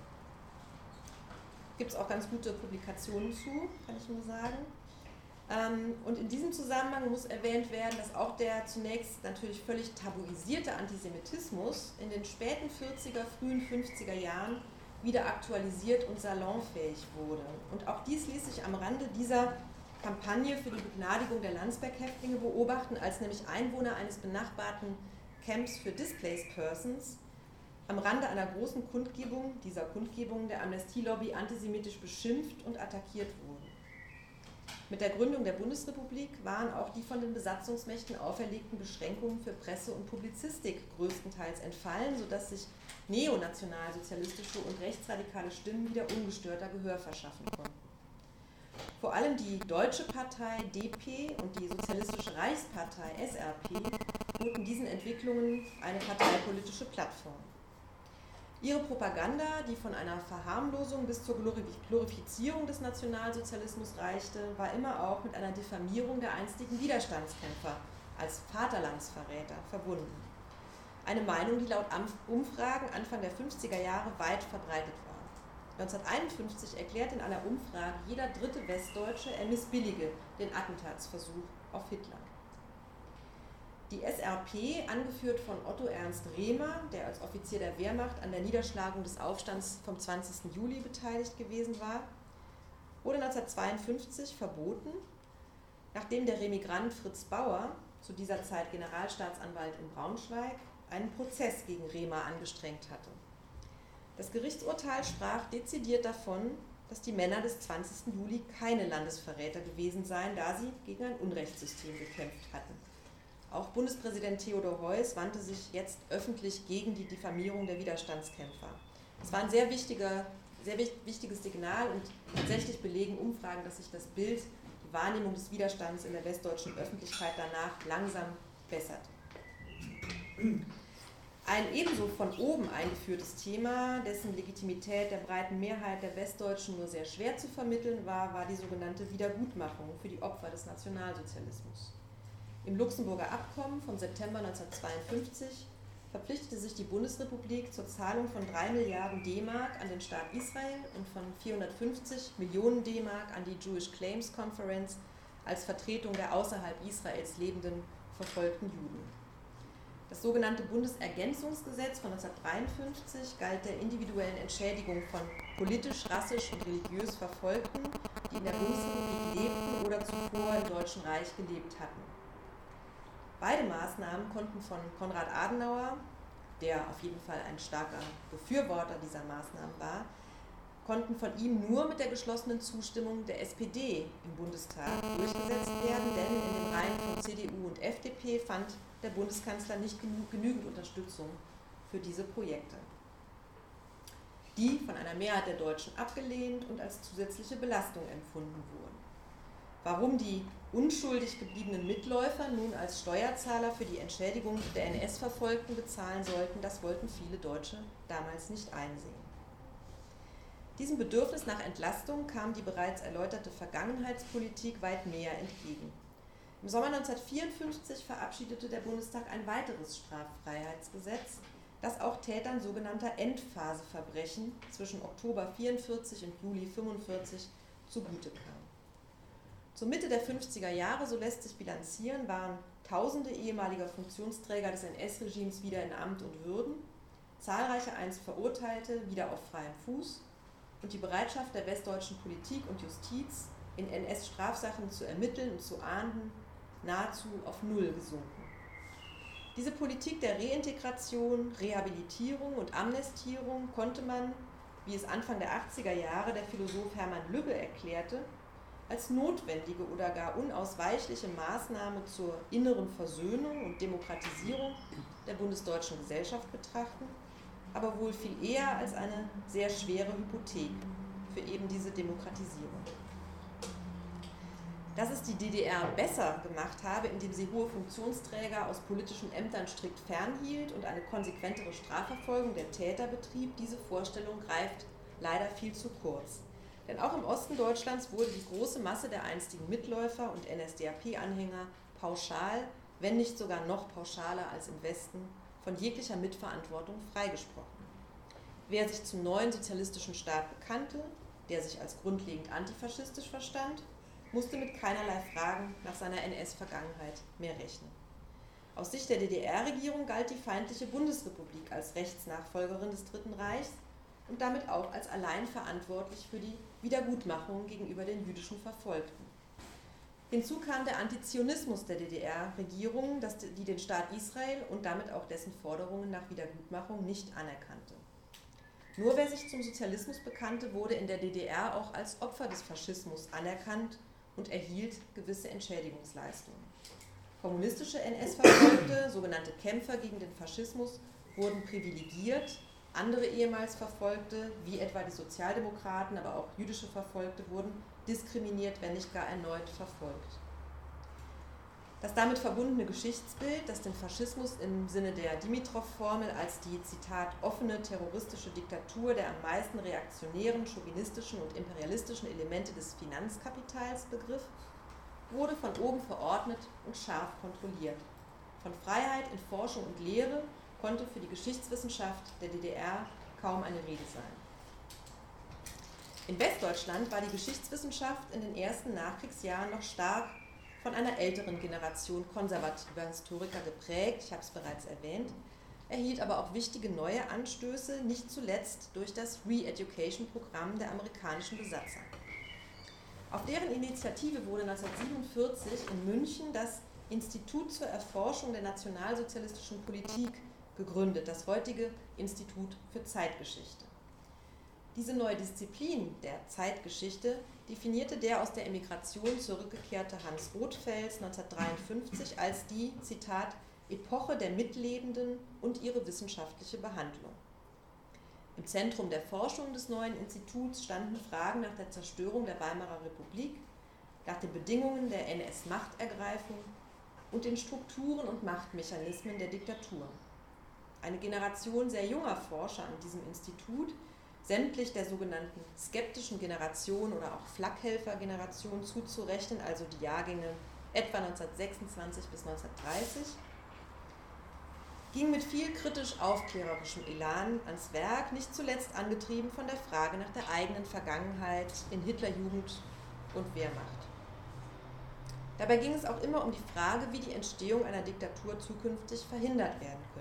B: Gibt es auch ganz gute Publikationen zu, kann ich nur sagen. Ähm, und in diesem Zusammenhang muss erwähnt werden, dass auch der zunächst natürlich völlig tabuisierte Antisemitismus in den späten vierziger, frühen fünfziger Jahren wieder aktualisiert und salonfähig wurde. Und auch dies ließ sich am Rande dieser Kampagne für die Begnadigung der Landsberg-Häftlinge beobachten, als nämlich Einwohner eines benachbarten Camps für Displaced Persons am Rande einer großen Kundgebung, dieser Kundgebung der Amnestie-Lobby antisemitisch beschimpft und attackiert wurden. Mit der Gründung der Bundesrepublik waren auch die von den Besatzungsmächten auferlegten Beschränkungen für Presse und Publizistik größtenteils entfallen, sodass sich neonationalsozialistische und rechtsradikale Stimmen wieder ungestörter Gehör verschaffen konnten. Vor allem die Deutsche Partei D P und die Sozialistische Reichspartei S R P boten diesen Entwicklungen eine parteipolitische Plattform. Ihre Propaganda, die von einer Verharmlosung bis zur Glorifizierung des Nationalsozialismus reichte, war immer auch mit einer Diffamierung der einstigen Widerstandskämpfer als Vaterlandsverräter verbunden. Eine Meinung, die laut Umfragen Anfang der fünfziger Jahre weit verbreitet war. neunzehnhunderteinundfünfzig erklärte in einer Umfrage jeder dritte Westdeutsche, er missbillige den Attentatsversuch auf Hitler. Die S R P, angeführt von Otto Ernst Rehmer, der als Offizier der Wehrmacht an der Niederschlagung des Aufstands vom zwanzigsten Juli beteiligt gewesen war, wurde neunzehnhundertzweiundfünfzig verboten, nachdem der Remigrant Fritz Bauer, zu dieser Zeit Generalstaatsanwalt in Braunschweig, einen Prozess gegen Rehmer angestrengt hatte. Das Gerichtsurteil sprach dezidiert davon, dass die Männer des zwanzigsten Juli keine Landesverräter gewesen seien, da sie gegen ein Unrechtssystem gekämpft hatten. Auch Bundespräsident Theodor Heuss wandte sich jetzt öffentlich gegen die Diffamierung der Widerstandskämpfer. Es war ein sehr, wichtiger, sehr wichtiges Signal und tatsächlich belegen Umfragen, dass sich das Bild, die Wahrnehmung des Widerstands in der westdeutschen Öffentlichkeit danach langsam bessert. Ein ebenso von oben eingeführtes Thema, dessen Legitimität der breiten Mehrheit der Westdeutschen nur sehr schwer zu vermitteln war, war die sogenannte Wiedergutmachung für die Opfer des Nationalsozialismus. Im Luxemburger Abkommen vom September neunzehnhundertzweiundfünfzig verpflichtete sich die Bundesrepublik zur Zahlung von drei Milliarden D-Mark an den Staat Israel und von vierhundertfünfzig Millionen D-Mark an die Jewish Claims Conference als Vertretung der außerhalb Israels lebenden verfolgten Juden. Das sogenannte Bundesergänzungsgesetz von neunzehnhundertdreiundfünfzig galt der individuellen Entschädigung von politisch, rassisch und religiös Verfolgten, die in der Bundesrepublik lebten oder zuvor im Deutschen Reich gelebt hatten. Beide Maßnahmen konnten von Konrad Adenauer, der auf jeden Fall ein starker Befürworter dieser Maßnahmen war, konnten von ihm nur mit der geschlossenen Zustimmung der S P D im Bundestag durchgesetzt werden, denn in den Reihen von C D U und F D P fand der Bundeskanzler nicht genügend Unterstützung für diese Projekte, die von einer Mehrheit der Deutschen abgelehnt und als zusätzliche Belastung empfunden wurden. Warum die unschuldig gebliebenen Mitläufer nun als Steuerzahler für die Entschädigung der N S-Verfolgten bezahlen sollten, das wollten viele Deutsche damals nicht einsehen. Diesem Bedürfnis nach Entlastung kam die bereits erläuterte Vergangenheitspolitik weit mehr entgegen. Im Sommer neunzehnhundertvierundfünfzig verabschiedete der Bundestag ein weiteres Straffreiheitsgesetz, das auch Tätern sogenannter Endphaseverbrechen zwischen Oktober vierundvierzig und Juli fünfundvierzig zugute kam. Zur Mitte der fünfziger Jahre, so lässt sich bilanzieren, waren tausende ehemaliger Funktionsträger des N S-Regimes wieder in Amt und Würden, zahlreiche einst Verurteilte wieder auf freiem Fuß und die Bereitschaft der westdeutschen Politik und Justiz, in N S-Strafsachen zu ermitteln und zu ahnden, nahezu auf Null gesunken. Diese Politik der Reintegration, Rehabilitierung und Amnestierung konnte man, wie es Anfang der achtziger Jahre der Philosoph Hermann Lübbe erklärte, als notwendige oder gar unausweichliche Maßnahme zur inneren Versöhnung und Demokratisierung der bundesdeutschen Gesellschaft betrachten, aber wohl viel eher als eine sehr schwere Hypothek für eben diese Demokratisierung. Dass es die D D R besser gemacht habe, indem sie hohe Funktionsträger aus politischen Ämtern strikt fernhielt und eine konsequentere Strafverfolgung der Täter betrieb, diese Vorstellung greift leider viel zu kurz. Denn auch im Osten Deutschlands wurde die große Masse der einstigen Mitläufer und N S D A P-Anhänger pauschal, wenn nicht sogar noch pauschaler als im Westen, von jeglicher Mitverantwortung freigesprochen. Wer sich zum neuen sozialistischen Staat bekannte, der sich als grundlegend antifaschistisch verstand, musste mit keinerlei Fragen nach seiner N S-Vergangenheit mehr rechnen. Aus Sicht der D D R-Regierung galt die feindliche Bundesrepublik als Rechtsnachfolgerin des Dritten Reichs und damit auch als allein verantwortlich für die Wiedergutmachung gegenüber den jüdischen Verfolgten. Hinzu kam der Antizionismus der D D R-Regierung, die den Staat Israel und damit auch dessen Forderungen nach Wiedergutmachung nicht anerkannte. Nur wer sich zum Sozialismus bekannte, wurde in der D D R auch als Opfer des Faschismus anerkannt und erhielt gewisse Entschädigungsleistungen. Kommunistische N S-Verfolgte, sogenannte Kämpfer gegen den Faschismus, wurden privilegiert, andere ehemals Verfolgte, wie etwa die Sozialdemokraten, aber auch jüdische Verfolgte, wurden diskriminiert, wenn nicht gar erneut verfolgt. Das damit verbundene Geschichtsbild, das den Faschismus im Sinne der Dimitrov-Formel als die, Zitat, offene terroristische Diktatur der am meisten reaktionären, chauvinistischen und imperialistischen Elemente des Finanzkapitals begriff, wurde von oben verordnet und scharf kontrolliert. Von Freiheit in Forschung und Lehre konnte für die Geschichtswissenschaft der D D R kaum eine Rede sein. In Westdeutschland war die Geschichtswissenschaft in den ersten Nachkriegsjahren noch stark von einer älteren Generation konservativer Historiker geprägt, ich habe es bereits erwähnt, erhielt aber auch wichtige neue Anstöße, nicht zuletzt durch das Re-Education-Programm der amerikanischen Besatzer. Auf deren Initiative wurde neunzehnhundertsiebenundvierzig in München das Institut zur Erforschung der nationalsozialistischen Politik gegründet, das heutige Institut für Zeitgeschichte. Diese neue Disziplin der Zeitgeschichte definierte der aus der Emigration zurückgekehrte Hans Rothfels neunzehnhundertdreiundfünfzig als die, Zitat, Epoche der Mitlebenden und ihre wissenschaftliche Behandlung. Im Zentrum der Forschung des neuen Instituts standen Fragen nach der Zerstörung der Weimarer Republik, nach den Bedingungen der N S-Machtergreifung und den Strukturen und Machtmechanismen der Diktatur. Eine Generation sehr junger Forscher an diesem Institut, sämtlich der sogenannten skeptischen Generation oder auch Flakhelfer-Generation zuzurechnen, also die Jahrgänge etwa neunzehnhundertsechsundzwanzig bis neunzehnhundertdreißig, ging mit viel kritisch-aufklärerischem Elan ans Werk, nicht zuletzt angetrieben von der Frage nach der eigenen Vergangenheit in Hitlerjugend und Wehrmacht. Dabei ging es auch immer um die Frage, wie die Entstehung einer Diktatur zukünftig verhindert werden könne.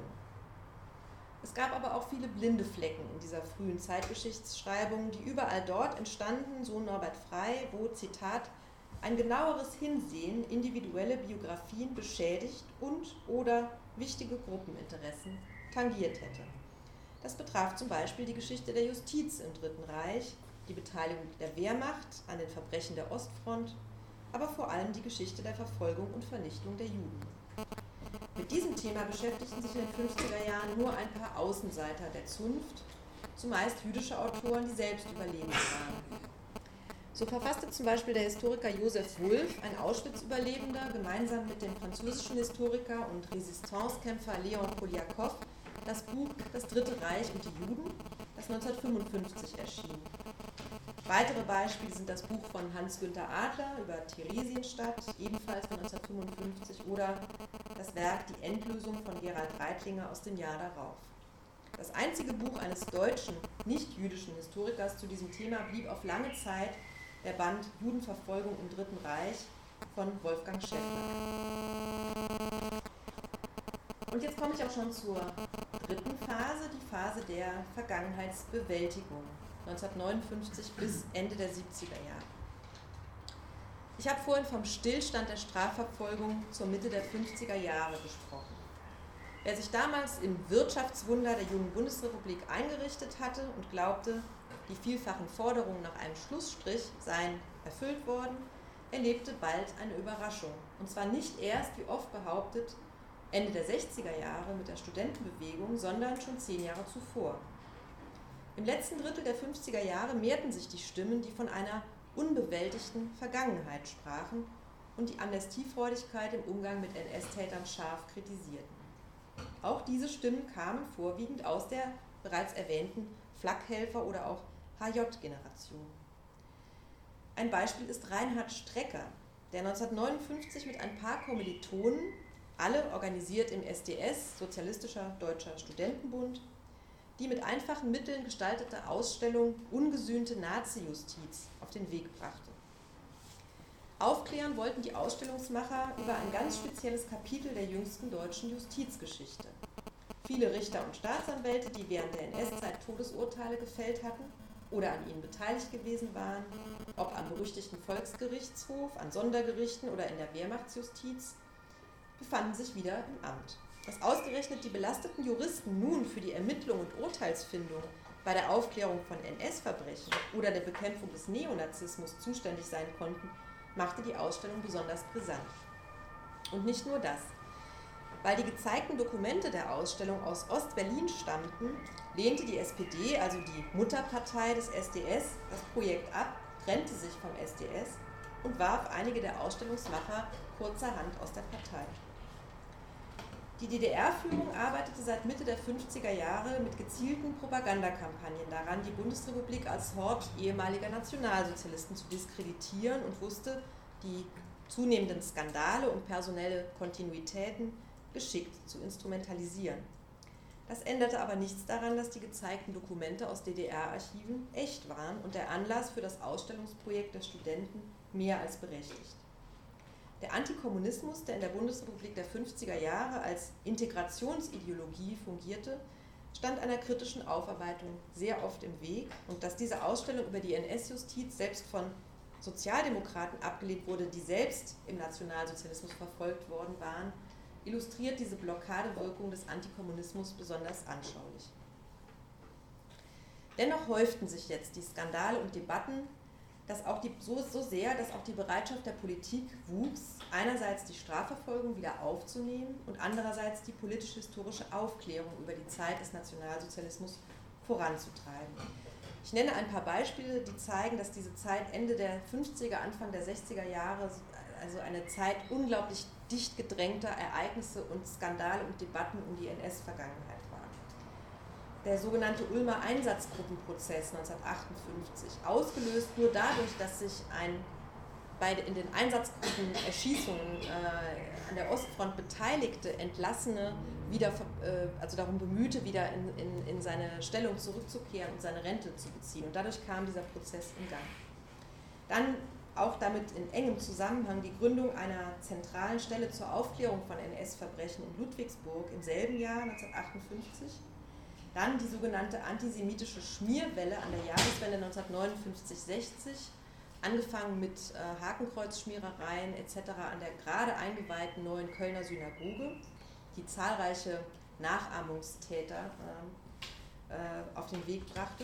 B: Es gab aber auch viele blinde Flecken in dieser frühen Zeitgeschichtsschreibung, die überall dort entstanden, so Norbert Frey, wo, Zitat, ein genaueres Hinsehen individuelle Biografien beschädigt und oder wichtige Gruppeninteressen tangiert hätte. Das betraf zum Beispiel die Geschichte der Justiz im Dritten Reich, die Beteiligung der Wehrmacht an den Verbrechen der Ostfront, aber vor allem die Geschichte der Verfolgung und Vernichtung der Juden. Mit diesem Thema beschäftigten sich in den fünfziger Jahren nur ein paar Außenseiter der Zunft, zumeist jüdische Autoren, die selbst überlebend waren. So verfasste zum Beispiel der Historiker Josef Wulff, ein Auschwitz-Überlebender, gemeinsam mit dem französischen Historiker und Resistancekämpfer Leon Poliakow das Buch Das Dritte Reich und die Juden, das neunzehnhundertfünfundfünfzig erschien. Weitere Beispiele sind das Buch von Hans-Günther Adler über Theresienstadt, ebenfalls von neunzehnhundertfünfundfünfzig, oder das Werk Die Endlösung von Gerald Reitlinger aus dem Jahr darauf. Das einzige Buch eines deutschen, nicht-jüdischen Historikers zu diesem Thema blieb auf lange Zeit der Band Judenverfolgung im Dritten Reich von Wolfgang Schäffner. Und jetzt komme ich auch schon zur dritten Phase, die Phase der Vergangenheitsbewältigung, neunzehnhundertneunundfünfzig bis Ende der siebziger Jahre. Ich habe vorhin vom Stillstand der Strafverfolgung zur Mitte der fünfziger Jahre gesprochen. Wer sich damals im Wirtschaftswunder der jungen Bundesrepublik eingerichtet hatte und glaubte, die vielfachen Forderungen nach einem Schlussstrich seien erfüllt worden, erlebte bald eine Überraschung. Und zwar nicht erst, wie oft behauptet, Ende der sechziger Jahre mit der Studentenbewegung, sondern schon zehn Jahre zuvor. Im letzten Drittel der fünfziger Jahre mehrten sich die Stimmen, die von einer unbewältigten Vergangenheit sprachen und die Amnestiefreudigkeit im Umgang mit N S-Tätern scharf kritisierten. Auch diese Stimmen kamen vorwiegend aus der bereits erwähnten Flakhelfer- oder auch H J-Generation. Ein Beispiel ist Reinhard Strecker, der neunzehnhundertneunundfünfzig mit ein paar Kommilitonen, alle organisiert im S D S, Sozialistischer Deutscher Studentenbund, die mit einfachen Mitteln gestaltete Ausstellung Ungesühnte Nazi-Justiz auf den Weg brachte. Aufklären wollten die Ausstellungsmacher über ein ganz spezielles Kapitel der jüngsten deutschen Justizgeschichte. Viele Richter und Staatsanwälte, die während der N S-Zeit Todesurteile gefällt hatten oder an ihnen beteiligt gewesen waren, ob am berüchtigten Volksgerichtshof, an Sondergerichten oder in der Wehrmachtsjustiz, befanden sich wieder im Amt. Dass ausgerechnet die belasteten Juristen nun für die Ermittlung und Urteilsfindung bei der Aufklärung von N S-Verbrechen oder der Bekämpfung des Neonazismus zuständig sein konnten, machte die Ausstellung besonders brisant. Und nicht nur das. Weil die gezeigten Dokumente der Ausstellung aus Ost-Berlin stammten, lehnte die S P D, also die Mutterpartei des S D S, das Projekt ab, trennte sich vom S D S und warf einige der Ausstellungsmacher kurzerhand aus der Partei. Die D D R-Führung arbeitete seit Mitte der fünfziger Jahre mit gezielten Propagandakampagnen daran, die Bundesrepublik als Hort ehemaliger Nationalsozialisten zu diskreditieren und wusste, die zunehmenden Skandale und personelle Kontinuitäten geschickt zu instrumentalisieren. Das änderte aber nichts daran, dass die gezeigten Dokumente aus D D R-Archiven echt waren und der Anlass für das Ausstellungsprojekt der Studenten mehr als berechtigt. Der Antikommunismus, der in der Bundesrepublik der fünfziger Jahre als Integrationsideologie fungierte, stand einer kritischen Aufarbeitung sehr oft im Weg, und dass diese Ausstellung über die N S-Justiz selbst von Sozialdemokraten abgelehnt wurde, die selbst im Nationalsozialismus verfolgt worden waren, illustriert diese Blockadewirkung des Antikommunismus besonders anschaulich. Dennoch häuften sich jetzt die Skandale und Debatten, dass auch die, so, so sehr, dass auch die Bereitschaft der Politik wuchs, einerseits die Strafverfolgung wieder aufzunehmen und andererseits die politisch-historische Aufklärung über die Zeit des Nationalsozialismus voranzutreiben. Ich nenne ein paar Beispiele, die zeigen, dass diese Zeit Ende der fünfziger, Anfang der sechziger Jahre, also eine Zeit unglaublich dicht gedrängter Ereignisse und Skandale und Debatten um die N S-Vergangenheit war. Der sogenannte Ulmer Einsatzgruppenprozess neunzehnhundertachtundfünfzig, ausgelöst nur dadurch, dass sich ein bei in den Einsatzgruppen Erschießungen äh, an der Ostfront beteiligte Entlassene wieder, äh, also darum bemühte, wieder in, in, in seine Stellung zurückzukehren und seine Rente zu beziehen. Und dadurch kam dieser Prozess in Gang. Dann auch damit in engem Zusammenhang die Gründung einer zentralen Stelle zur Aufklärung von N S-Verbrechen in Ludwigsburg im selben Jahr, neunzehnhundertachtundfünfzig. Dann die sogenannte antisemitische Schmierwelle an der Jahreswende neunzehnhundertneunundfünfzig sechzig, angefangen mit äh, Hakenkreuzschmierereien et cetera an der gerade eingeweihten neuen Kölner Synagoge, die zahlreiche Nachahmungstäter äh, äh, auf den Weg brachte.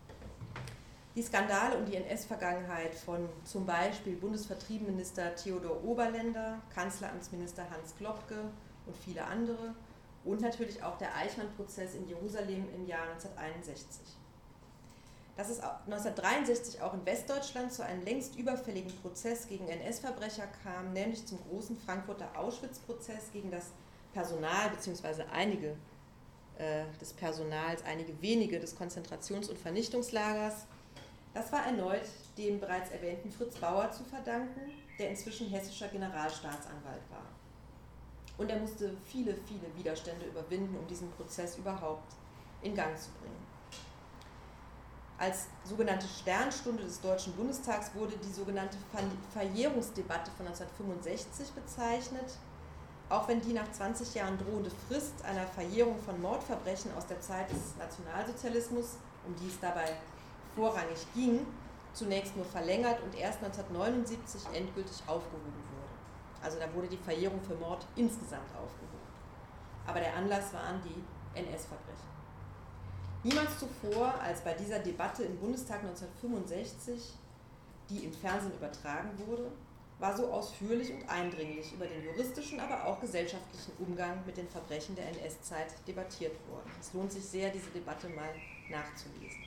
B: Die Skandale um die N S-Vergangenheit von zum Beispiel Bundesvertriebenenminister Theodor Oberländer, Kanzleramtsminister Hans Klopke und viele andere und natürlich auch der Eichmann-Prozess in Jerusalem im Jahr neunzehnhunderteinundsechzig. Dass es neunzehnhundertdreiundsechzig auch in Westdeutschland zu einem längst überfälligen Prozess gegen N S-Verbrecher kam, nämlich zum großen Frankfurter Auschwitz-Prozess gegen das Personal bzw. einige äh, des Personals, einige wenige des Konzentrations- und Vernichtungslagers. Das war erneut dem bereits erwähnten Fritz Bauer zu verdanken, der inzwischen hessischer Generalstaatsanwalt war. Und er musste viele, viele Widerstände überwinden, um diesen Prozess überhaupt in Gang zu bringen. Als sogenannte Sternstunde des Deutschen Bundestags wurde die sogenannte Verjährungsdebatte von neunzehnhundertfünfundsechzig bezeichnet, auch wenn die nach zwanzig Jahren drohende Frist einer Verjährung von Mordverbrechen aus der Zeit des Nationalsozialismus, um die es dabei vorrangig ging, zunächst nur verlängert und erst neunzehnhundertneunundsiebzig endgültig aufgehoben wurde. Also da wurde die Verjährung für Mord insgesamt aufgehoben. Aber der Anlass waren die N S-Verbrechen. Niemals zuvor, als bei dieser Debatte im Bundestag neunzehnhundertfünfundsechzig, die im Fernsehen übertragen wurde, war so ausführlich und eindringlich über den juristischen, aber auch gesellschaftlichen Umgang mit den Verbrechen der N S-Zeit debattiert worden. Es lohnt sich sehr, diese Debatte mal nachzulesen.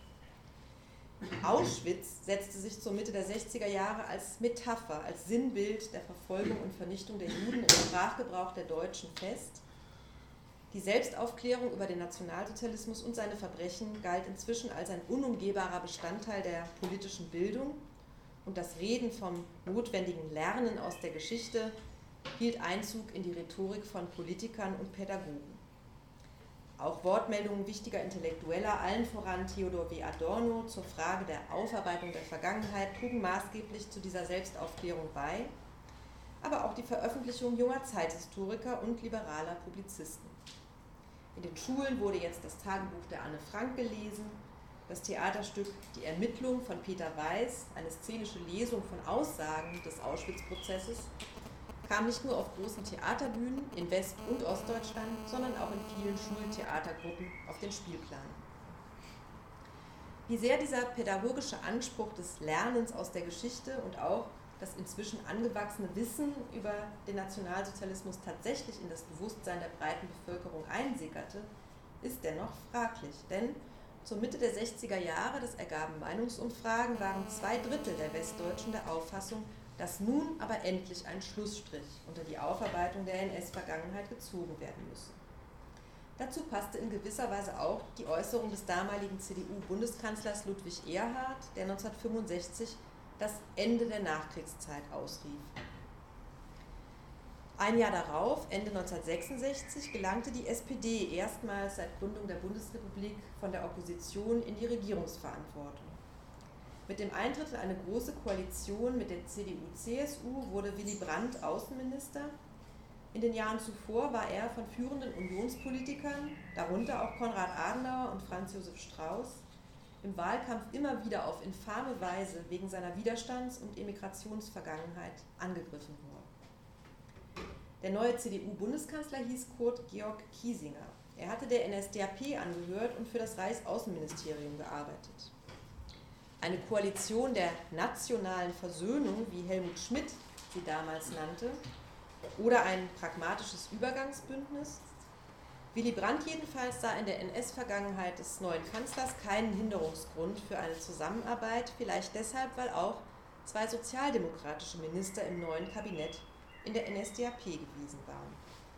B: Auschwitz setzte sich zur Mitte der sechziger Jahre als Metapher, als Sinnbild der Verfolgung und Vernichtung der Juden im Sprachgebrauch der Deutschen fest. Die Selbstaufklärung über den Nationalsozialismus und seine Verbrechen galt inzwischen als ein unumgehbarer Bestandteil der politischen Bildung und das Reden vom notwendigen Lernen aus der Geschichte hielt Einzug in die Rhetorik von Politikern und Pädagogen. Auch Wortmeldungen wichtiger Intellektueller, allen voran Theodor W. Adorno, zur Frage der Aufarbeitung der Vergangenheit trugen maßgeblich zu dieser Selbstaufklärung bei, aber auch die Veröffentlichung junger Zeithistoriker und liberaler Publizisten. In den Schulen wurde jetzt das Tagebuch der Anne Frank gelesen, das Theaterstück Die Ermittlung von Peter Weiß, eine szenische Lesung von Aussagen des Auschwitz-Prozesses, kam nicht nur auf großen Theaterbühnen in West- und Ostdeutschland, sondern auch in vielen Schultheatergruppen auf den Spielplan. Wie sehr dieser pädagogische Anspruch des Lernens aus der Geschichte und auch das inzwischen angewachsene Wissen über den Nationalsozialismus tatsächlich in das Bewusstsein der breiten Bevölkerung einsickerte, ist dennoch fraglich. Denn zur Mitte der sechziger Jahre, das ergaben Meinungsumfragen, waren zwei Drittel der Westdeutschen der Auffassung, dass nun aber endlich ein Schlussstrich unter die Aufarbeitung der N S-Vergangenheit gezogen werden müsse. Dazu passte in gewisser Weise auch die Äußerung des damaligen C D U-Bundeskanzlers Ludwig Erhard, der neunzehnhundertfünfundsechzig das Ende der Nachkriegszeit ausrief. Ein Jahr darauf, Ende neunzehnhundertsechsundsechzig, gelangte die S P D erstmals seit Gründung der Bundesrepublik von der Opposition in die Regierungsverantwortung. Mit dem Eintritt in eine große Koalition mit der C D U C S U wurde Willy Brandt Außenminister. In den Jahren zuvor war er von führenden Unionspolitikern, darunter auch Konrad Adenauer und Franz Josef Strauß, im Wahlkampf immer wieder auf infame Weise wegen seiner Widerstands- und Emigrationsvergangenheit angegriffen worden. Der neue C D U-Bundeskanzler hieß Kurt Georg Kiesinger. Er hatte der N S D A P angehört und für das Reichsaußenministerium gearbeitet. Eine Koalition der nationalen Versöhnung, wie Helmut Schmidt sie damals nannte, oder ein pragmatisches Übergangsbündnis. Willy Brandt jedenfalls sah in der N S-Vergangenheit des neuen Kanzlers keinen Hinderungsgrund für eine Zusammenarbeit, vielleicht deshalb, weil auch zwei sozialdemokratische Minister im neuen Kabinett in der N S D A P gewesen waren.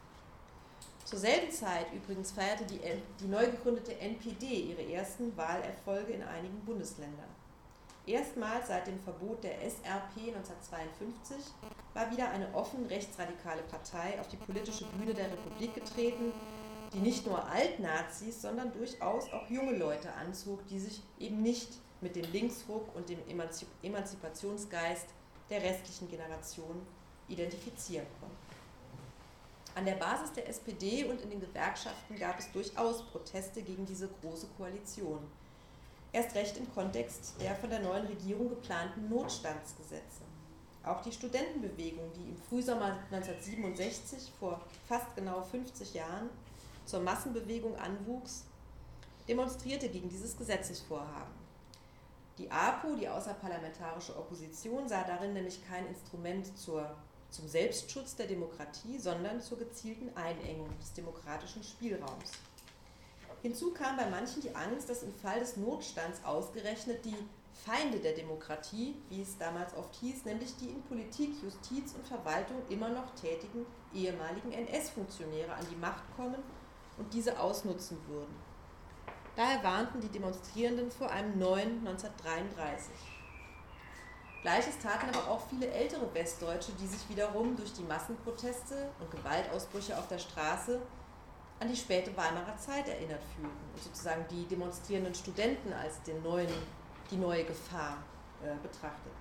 B: Zur selben Zeit übrigens feierte die, die neu gegründete N P D ihre ersten Wahlerfolge in einigen Bundesländern. Erstmals seit dem Verbot der S R P neunzehnhundertzweiundfünfzig war wieder eine offen rechtsradikale Partei auf die politische Bühne der Republik getreten, die nicht nur Altnazis, sondern durchaus auch junge Leute anzog, die sich eben nicht mit dem Linksruck und dem Emanzip- Emanzipationsgeist der restlichen Generation identifizieren konnten. An der Basis der S P D und in den Gewerkschaften gab es durchaus Proteste gegen diese große Koalition. Erst recht im Kontext der von der neuen Regierung geplanten Notstandsgesetze. Auch die Studentenbewegung, die im Frühsommer neunzehnhundertsiebenundsechzig, vor fast genau fünfzig Jahren, zur Massenbewegung anwuchs, demonstrierte gegen dieses Gesetzesvorhaben. Die A P O, die außerparlamentarische Opposition, sah darin nämlich kein Instrument zur, zum Selbstschutz der Demokratie, sondern zur gezielten Einengung des demokratischen Spielraums. Hinzu kam bei manchen die Angst, dass im Fall des Notstands ausgerechnet die Feinde der Demokratie, wie es damals oft hieß, nämlich die in Politik, Justiz und Verwaltung immer noch tätigen ehemaligen N S-Funktionäre an die Macht kommen und diese ausnutzen würden. Daher warnten die Demonstrierenden vor einem neuen neunzehnhundertdreiunddreißig. Gleiches taten aber auch viele ältere Westdeutsche, die sich wiederum durch die Massenproteste und Gewaltausbrüche auf der Straße an die späte Weimarer Zeit erinnert fühlten und sozusagen die demonstrierenden Studenten als den neuen, die neue Gefahr äh, betrachteten.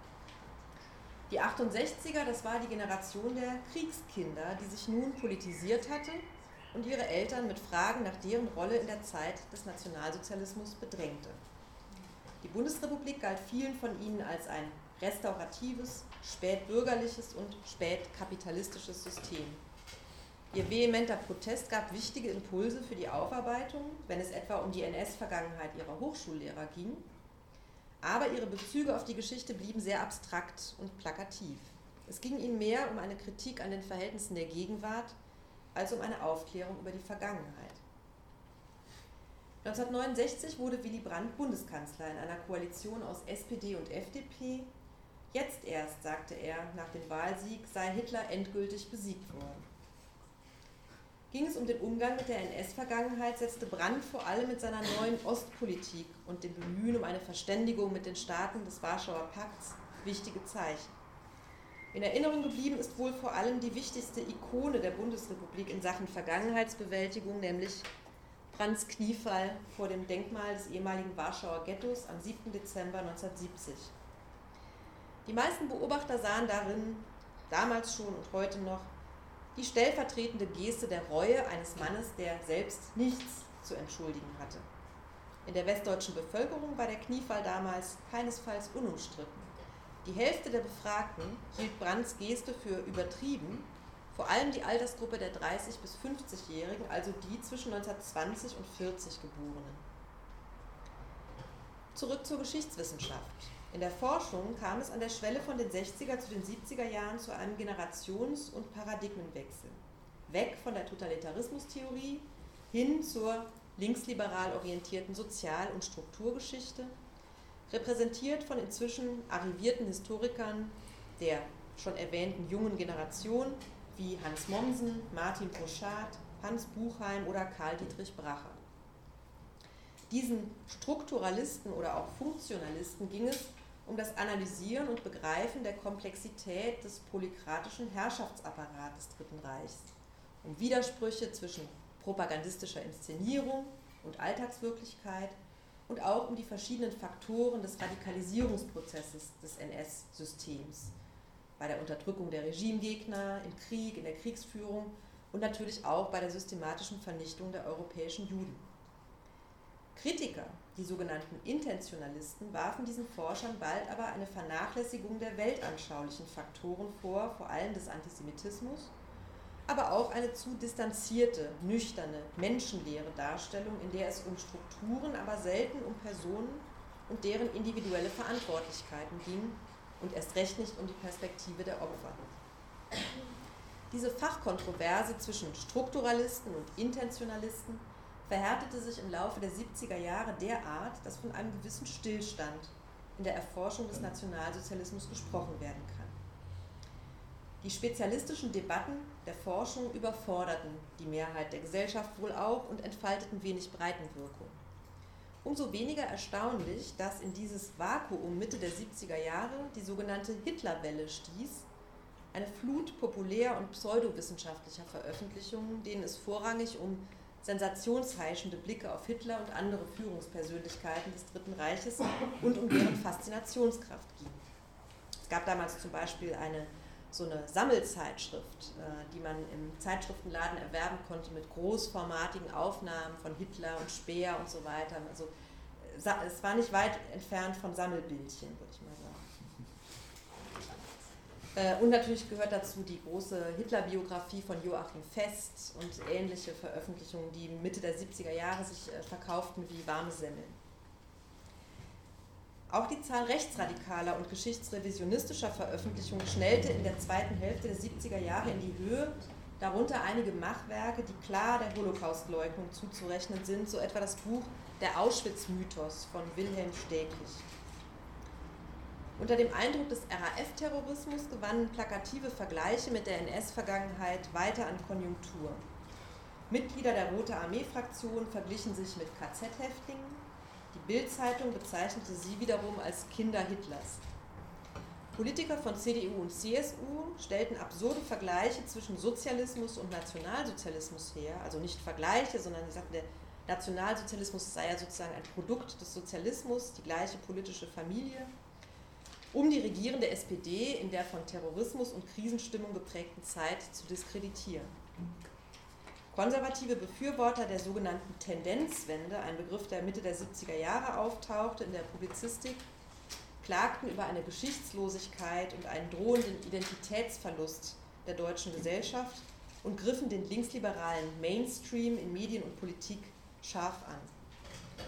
B: Die achtundsechziger, das war die Generation der Kriegskinder, die sich nun politisiert hatte und ihre Eltern mit Fragen nach deren Rolle in der Zeit des Nationalsozialismus bedrängte. Die Bundesrepublik galt vielen von ihnen als ein restauratives, spätbürgerliches und spätkapitalistisches System. Ihr vehementer Protest gab wichtige Impulse für die Aufarbeitung, wenn es etwa um die N S-Vergangenheit ihrer Hochschullehrer ging. Aber ihre Bezüge auf die Geschichte blieben sehr abstrakt und plakativ. Es ging ihnen mehr um eine Kritik an den Verhältnissen der Gegenwart als um eine Aufklärung über die Vergangenheit. neunzehnhundertneunundsechzig wurde Willy Brandt Bundeskanzler in einer Koalition aus S P D und F D P. Jetzt erst, sagte er, nach dem Wahlsieg sei Hitler endgültig besiegt worden. Ging es um den Umgang mit der N S-Vergangenheit, setzte Brandt vor allem mit seiner neuen Ostpolitik und dem Bemühen um eine Verständigung mit den Staaten des Warschauer Pakts wichtige Zeichen. In Erinnerung geblieben ist wohl vor allem die wichtigste Ikone der Bundesrepublik in Sachen Vergangenheitsbewältigung, nämlich Brandts Kniefall vor dem Denkmal des ehemaligen Warschauer Ghettos am siebten Dezember neunzehnhundertsiebzig. Die meisten Beobachter sahen darin, damals schon und heute noch, die stellvertretende Geste der Reue eines Mannes, der selbst nichts zu entschuldigen hatte. In der westdeutschen Bevölkerung war der Kniefall damals keinesfalls unumstritten. Die Hälfte der Befragten hielt Brandts Geste für übertrieben, vor allem die Altersgruppe der dreißig- bis fünfzigjährigen, also die zwischen neunzehnhundertzwanzig und vierzig Geborenen. Zurück zur Geschichtswissenschaft. In der Forschung kam es an der Schwelle von den sechziger zu den siebziger Jahren zu einem Generations- und Paradigmenwechsel. Weg von der Totalitarismustheorie hin zur linksliberal orientierten Sozial- und Strukturgeschichte, repräsentiert von inzwischen arrivierten Historikern der schon erwähnten jungen Generation wie Hans Mommsen, Martin Brochard, Hans Buchheim oder Karl Dietrich Bracher. Diesen Strukturalisten oder auch Funktionalisten ging es um das Analysieren und Begreifen der Komplexität des polykratischen Herrschaftsapparates des Dritten Reichs, um Widersprüche zwischen propagandistischer Inszenierung und Alltagswirklichkeit und auch um die verschiedenen Faktoren des Radikalisierungsprozesses des N S-Systems, bei der Unterdrückung der Regimegegner, im Krieg, in der Kriegsführung und natürlich auch bei der systematischen Vernichtung der europäischen Juden. Kritiker, die sogenannten Intentionalisten, warfen diesen Forschern bald aber eine Vernachlässigung der weltanschaulichen Faktoren vor, vor allem des Antisemitismus, aber auch eine zu distanzierte, nüchterne, menschenleere Darstellung, in der es um Strukturen, aber selten um Personen und deren individuelle Verantwortlichkeiten ging und erst recht nicht um die Perspektive der Opfer. Diese Fachkontroverse zwischen Strukturalisten und Intentionalisten verhärtete sich im Laufe der siebziger Jahre derart, dass von einem gewissen Stillstand in der Erforschung des Nationalsozialismus gesprochen werden kann. Die spezialistischen Debatten der Forschung überforderten die Mehrheit der Gesellschaft wohl auch und entfalteten wenig Breitenwirkung. Umso weniger erstaunlich, dass in dieses Vakuum Mitte der siebziger Jahre die sogenannte Hitlerwelle stieß, eine Flut populär- und pseudowissenschaftlicher Veröffentlichungen, denen es vorrangig um sensationsheischende Blicke auf Hitler und andere Führungspersönlichkeiten des Dritten Reiches und um deren Faszinationskraft ging. Es gab damals zum Beispiel eine so eine Sammelzeitschrift, die man im Zeitschriftenladen erwerben konnte mit großformatigen Aufnahmen von Hitler und Speer und so weiter. Also es war nicht weit entfernt von Sammelbildchen, würde ich mal sagen. Und natürlich gehört dazu die große Hitler-Biografie von Joachim Fest und ähnliche Veröffentlichungen, die Mitte der siebziger Jahre sich verkauften wie warme Semmeln. Auch die Zahl rechtsradikaler und geschichtsrevisionistischer Veröffentlichungen schnellte in der zweiten Hälfte der siebziger Jahre in die Höhe, darunter einige Machwerke, die klar der Holocaustleugnung zuzurechnen sind, so etwa das Buch Der Auschwitz-Mythos von Wilhelm Stäglich. Unter dem Eindruck des R A F-Terrorismus gewannen plakative Vergleiche mit der N S-Vergangenheit weiter an Konjunktur. Mitglieder der Rote Armee-Fraktion verglichen sich mit K Z-Häftlingen. Die Bild-Zeitung bezeichnete sie wiederum als Kinder Hitlers. Politiker von C D U und C S U stellten absurde Vergleiche zwischen Sozialismus und Nationalsozialismus her, also nicht Vergleiche, sondern sie sagten, der Nationalsozialismus sei ja sozusagen ein Produkt des Sozialismus, die gleiche politische Familie, um die regierende S P D in der von Terrorismus und Krisenstimmung geprägten Zeit zu diskreditieren. Konservative Befürworter der sogenannten Tendenzwende, ein Begriff, der Mitte der siebziger Jahre auftauchte in der Publizistik, klagten über eine Geschichtslosigkeit und einen drohenden Identitätsverlust der deutschen Gesellschaft und griffen den linksliberalen Mainstream in Medien und Politik scharf an.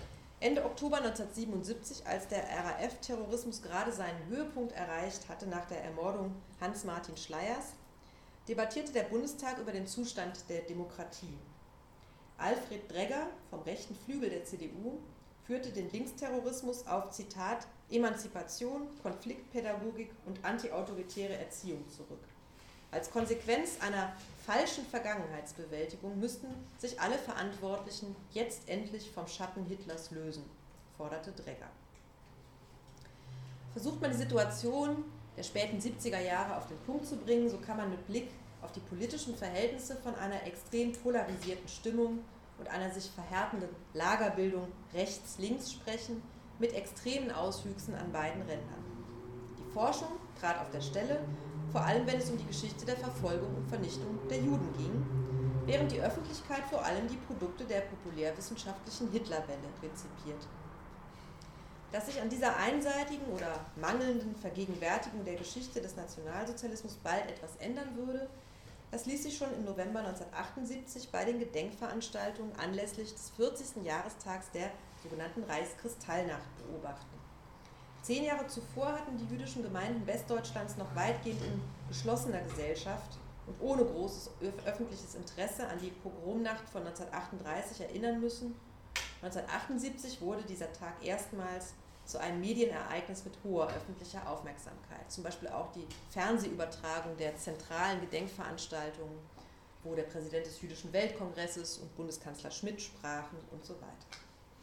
B: Ende Oktober neunzehnhundertsiebenundsiebzig, als der R A F-Terrorismus gerade seinen Höhepunkt erreicht hatte nach der Ermordung Hans-Martin Schleyers, debattierte der Bundestag über den Zustand der Demokratie. Alfred Dregger vom rechten Flügel der C D U führte den Linksterrorismus auf, Zitat, Emanzipation, Konfliktpädagogik und antiautoritäre Erziehung zurück. Als Konsequenz einer falschen Vergangenheitsbewältigung müssten sich alle Verantwortlichen jetzt endlich vom Schatten Hitlers lösen, forderte Dregger. Versucht man die Situation der späten siebziger Jahre auf den Punkt zu bringen, so kann man mit Blick auf die politischen Verhältnisse von einer extrem polarisierten Stimmung und einer sich verhärtenden Lagerbildung rechts-links sprechen, mit extremen Auswüchsen an beiden Rändern. Die Forschung trat auf der Stelle, vor allem wenn es um die Geschichte der Verfolgung und Vernichtung der Juden ging, während die Öffentlichkeit vor allem die Produkte der populärwissenschaftlichen Hitlerwelle rezipierte. Dass sich an dieser einseitigen oder mangelnden Vergegenwärtigung der Geschichte des Nationalsozialismus bald etwas ändern würde, das ließ sich schon im November neunzehnhundertachtundsiebzig bei den Gedenkveranstaltungen anlässlich des vierzigsten Jahrestags der sogenannten Reichskristallnacht beobachten. Zehn Jahre zuvor hatten die jüdischen Gemeinden Westdeutschlands noch weitgehend in geschlossener Gesellschaft und ohne großes öffentliches Interesse an die Pogromnacht von neunzehnhundertachtunddreißig erinnern müssen. neunzehnhundertachtundsiebzig wurde dieser Tag erstmals zu einem Medienereignis mit hoher öffentlicher Aufmerksamkeit. Zum Beispiel auch die Fernsehübertragung der zentralen Gedenkveranstaltungen, wo der Präsident des Jüdischen Weltkongresses und Bundeskanzler Schmidt sprachen und so weiter.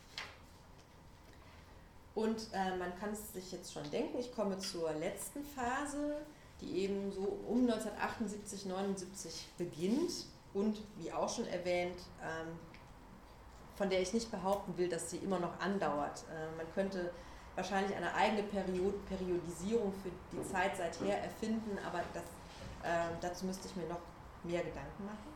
B: Und äh, man kann es sich jetzt schon denken, ich komme zur letzten Phase, die eben so um neunzehnhundertachtundsiebzig, neunundsiebzig beginnt und, wie auch schon erwähnt, ähm, von der ich nicht behaupten will, dass sie immer noch andauert. Äh, man könnte wahrscheinlich eine eigene Period Periodisierung für die Zeit seither erfinden, aber das, äh, dazu müsste ich mir noch mehr Gedanken machen.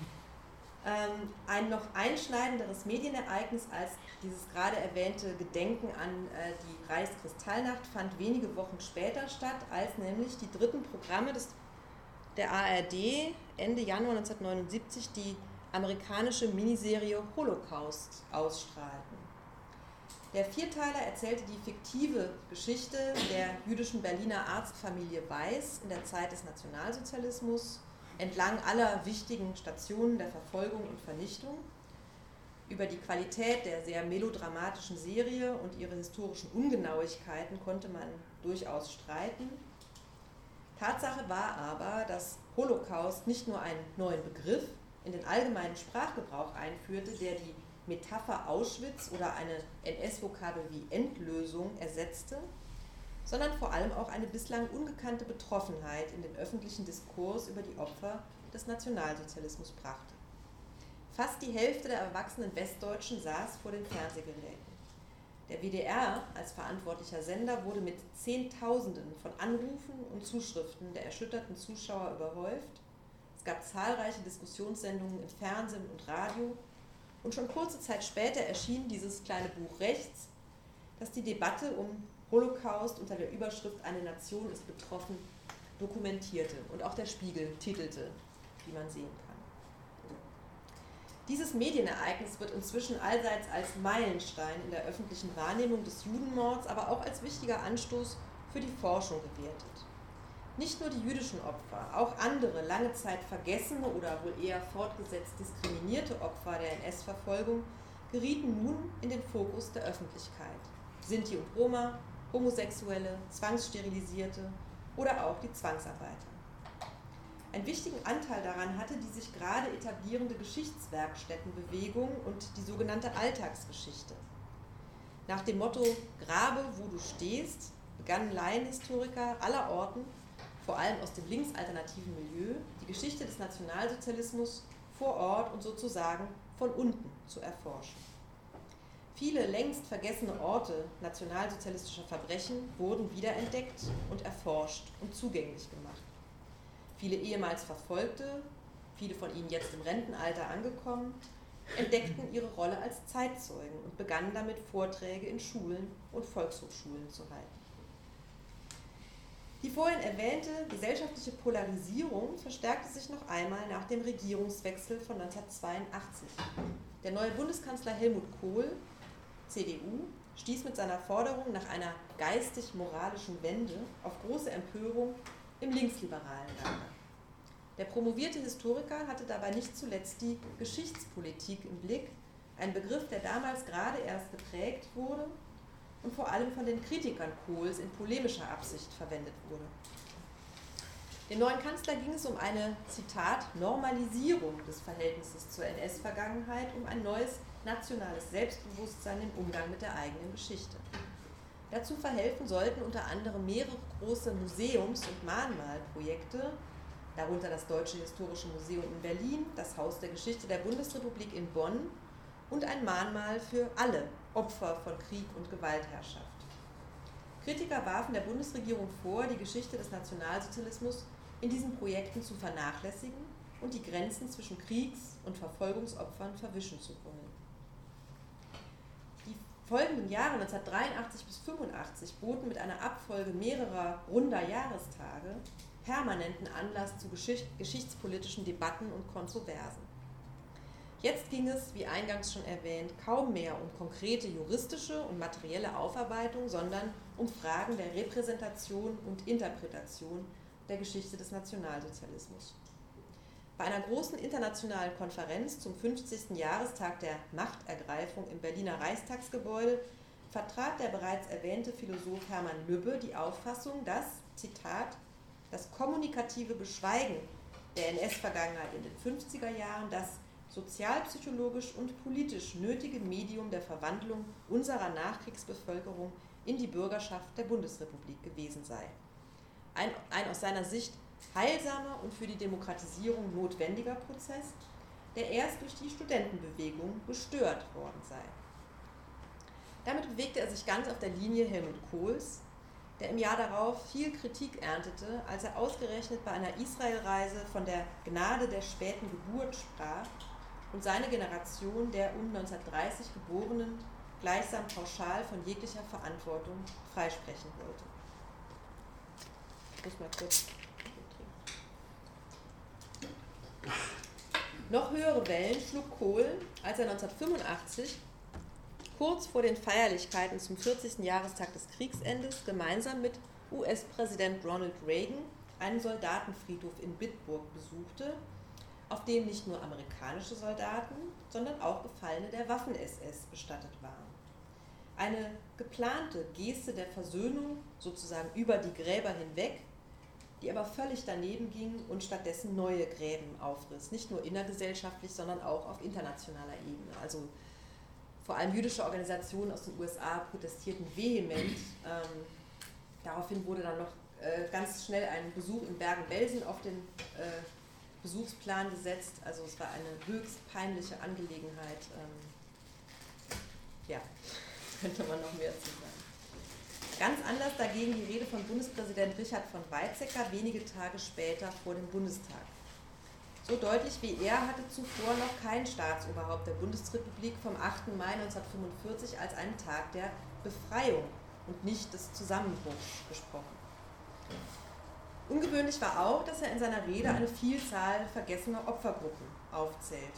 B: Ähm, ein noch einschneidenderes Medienereignis als dieses gerade erwähnte Gedenken an äh, die Reichskristallnacht fand wenige Wochen später statt, als nämlich die dritten Programme des, der A R D Ende Januar neunzehnhundertneunundsiebzig die amerikanische Miniserie Holocaust ausstrahlten. Der Vierteiler erzählte die fiktive Geschichte der jüdischen Berliner Arztfamilie Weiß in der Zeit des Nationalsozialismus, entlang aller wichtigen Stationen der Verfolgung und Vernichtung. Über die Qualität der sehr melodramatischen Serie und ihre historischen Ungenauigkeiten konnte man durchaus streiten. Tatsache war aber, dass Holocaust nicht nur einen neuen Begriff in den allgemeinen Sprachgebrauch einführte, der die Metapher Auschwitz oder eine N S-Vokabel wie Endlösung ersetzte, sondern vor allem auch eine bislang ungekannte Betroffenheit in den öffentlichen Diskurs über die Opfer des Nationalsozialismus brachte. Fast die Hälfte der erwachsenen Westdeutschen saß vor den Fernsehgeräten. Der W D R als verantwortlicher Sender wurde mit Zehntausenden von Anrufen und Zuschriften der erschütterten Zuschauer überhäuft. Es gab zahlreiche Diskussionssendungen im Fernsehen und Radio und schon kurze Zeit später erschien dieses kleine Buch Rechts, das die Debatte um Holocaust unter der Überschrift Eine Nation ist betroffen dokumentierte und auch der Spiegel titelte, wie man sehen kann. Dieses Medienereignis wird inzwischen allseits als Meilenstein in der öffentlichen Wahrnehmung des Judenmords, aber auch als wichtiger Anstoß für die Forschung gewertet. Nicht nur die jüdischen Opfer, auch andere lange Zeit vergessene oder wohl eher fortgesetzt diskriminierte Opfer der N S-Verfolgung gerieten nun in den Fokus der Öffentlichkeit. Sinti und Roma, Homosexuelle, Zwangssterilisierte oder auch die Zwangsarbeiter. Einen wichtigen Anteil daran hatte die sich gerade etablierende Geschichtswerkstättenbewegung und die sogenannte Alltagsgeschichte. Nach dem Motto „Grabe, wo du stehst“ begannen Laienhistoriker aller Orten, vor allem aus dem linksalternativen Milieu, die Geschichte des Nationalsozialismus vor Ort und sozusagen von unten zu erforschen. Viele längst vergessene Orte nationalsozialistischer Verbrechen wurden wiederentdeckt und erforscht und zugänglich gemacht. Viele ehemals Verfolgte, viele von ihnen jetzt im Rentenalter angekommen, entdeckten ihre Rolle als Zeitzeugen und begannen damit, Vorträge in Schulen und Volkshochschulen zu halten. Die vorhin erwähnte gesellschaftliche Polarisierung verstärkte sich noch einmal nach dem Regierungswechsel von neunzehnhundertzweiundachtzig. Der neue Bundeskanzler Helmut Kohl C D U, stieß mit seiner Forderung nach einer geistig-moralischen Wende auf große Empörung im linksliberalen Lager. Der promovierte Historiker hatte dabei nicht zuletzt die Geschichtspolitik im Blick, ein Begriff, der damals gerade erst geprägt wurde und vor allem von den Kritikern Kohls in polemischer Absicht verwendet wurde. Dem neuen Kanzler ging es um eine, Zitat, Normalisierung des Verhältnisses zur N S-Vergangenheit, um ein neues nationales Selbstbewusstsein im Umgang mit der eigenen Geschichte. Dazu verhelfen sollten unter anderem mehrere große Museums- und Mahnmalprojekte, darunter das Deutsche Historische Museum in Berlin, das Haus der Geschichte der Bundesrepublik in Bonn und ein Mahnmal für alle Opfer von Krieg und Gewaltherrschaft. Kritiker warfen der Bundesregierung vor, die Geschichte des Nationalsozialismus in diesen Projekten zu vernachlässigen und die Grenzen zwischen Kriegs- und Verfolgungsopfern verwischen zu wollen. Die folgenden Jahre neunzehnhundertdreiundachtzig bis fünfundachtzig boten mit einer Abfolge mehrerer runder Jahrestage permanenten Anlass zu geschicht- geschichtspolitischen Debatten und Kontroversen. Jetzt ging es, wie eingangs schon erwähnt, kaum mehr um konkrete juristische und materielle Aufarbeitung, sondern um Fragen der Repräsentation und Interpretation der Geschichte des Nationalsozialismus. Bei einer großen internationalen Konferenz zum fünfzigsten Jahrestag der Machtergreifung im Berliner Reichstagsgebäude vertrat der bereits erwähnte Philosoph Hermann Lübbe die Auffassung, dass, Zitat, das kommunikative Beschweigen der N S-Vergangenheit in den fünfziger Jahren das sozialpsychologisch und politisch nötige Medium der Verwandlung unserer Nachkriegsbevölkerung in die Bürgerschaft der Bundesrepublik gewesen sei. Ein, ein aus seiner Sicht heilsamer und für die Demokratisierung notwendiger Prozess, der erst durch die Studentenbewegung gestört worden sei. Damit bewegte er sich ganz auf der Linie Helmut Kohls, der im Jahr darauf viel Kritik erntete, als er ausgerechnet bei einer Israelreise von der Gnade der späten Geburt sprach und seine Generation der um neunzehnhundertdreißig Geborenen gleichsam pauschal von jeglicher Verantwortung freisprechen wollte. Ich muss mal kurz trinken. Noch höhere Wellen schlug Kohl, als er neunzehnhundertfünfundachtzig, kurz vor den Feierlichkeiten zum vierzigsten Jahrestag des Kriegsendes, gemeinsam mit U S-Präsident Ronald Reagan einen Soldatenfriedhof in Bitburg besuchte, auf dem nicht nur amerikanische Soldaten, sondern auch Gefallene der Waffen-S S bestattet waren. Eine geplante Geste der Versöhnung, sozusagen über die Gräber hinweg, die aber völlig daneben ging und stattdessen neue Gräben aufriss, nicht nur innergesellschaftlich, sondern auch auf internationaler Ebene. Also vor allem jüdische Organisationen aus den U S A protestierten vehement. Ähm, daraufhin wurde dann noch äh, ganz schnell ein Besuch in Bergen-Belsen auf den äh, Besuchsplan gesetzt. Also es war eine höchst peinliche Angelegenheit. Ähm, ja, könnte man noch mehr zu sagen. Ganz anders dagegen die Rede von Bundespräsident Richard von Weizsäcker wenige Tage später vor dem Bundestag. So deutlich wie er hatte zuvor noch kein Staatsoberhaupt der Bundesrepublik vom achten Mai neunzehnhundertfünfundvierzig als einen Tag der Befreiung und nicht des Zusammenbruchs gesprochen. Ungewöhnlich war auch, dass er in seiner Rede eine Vielzahl vergessener Opfergruppen aufzählte.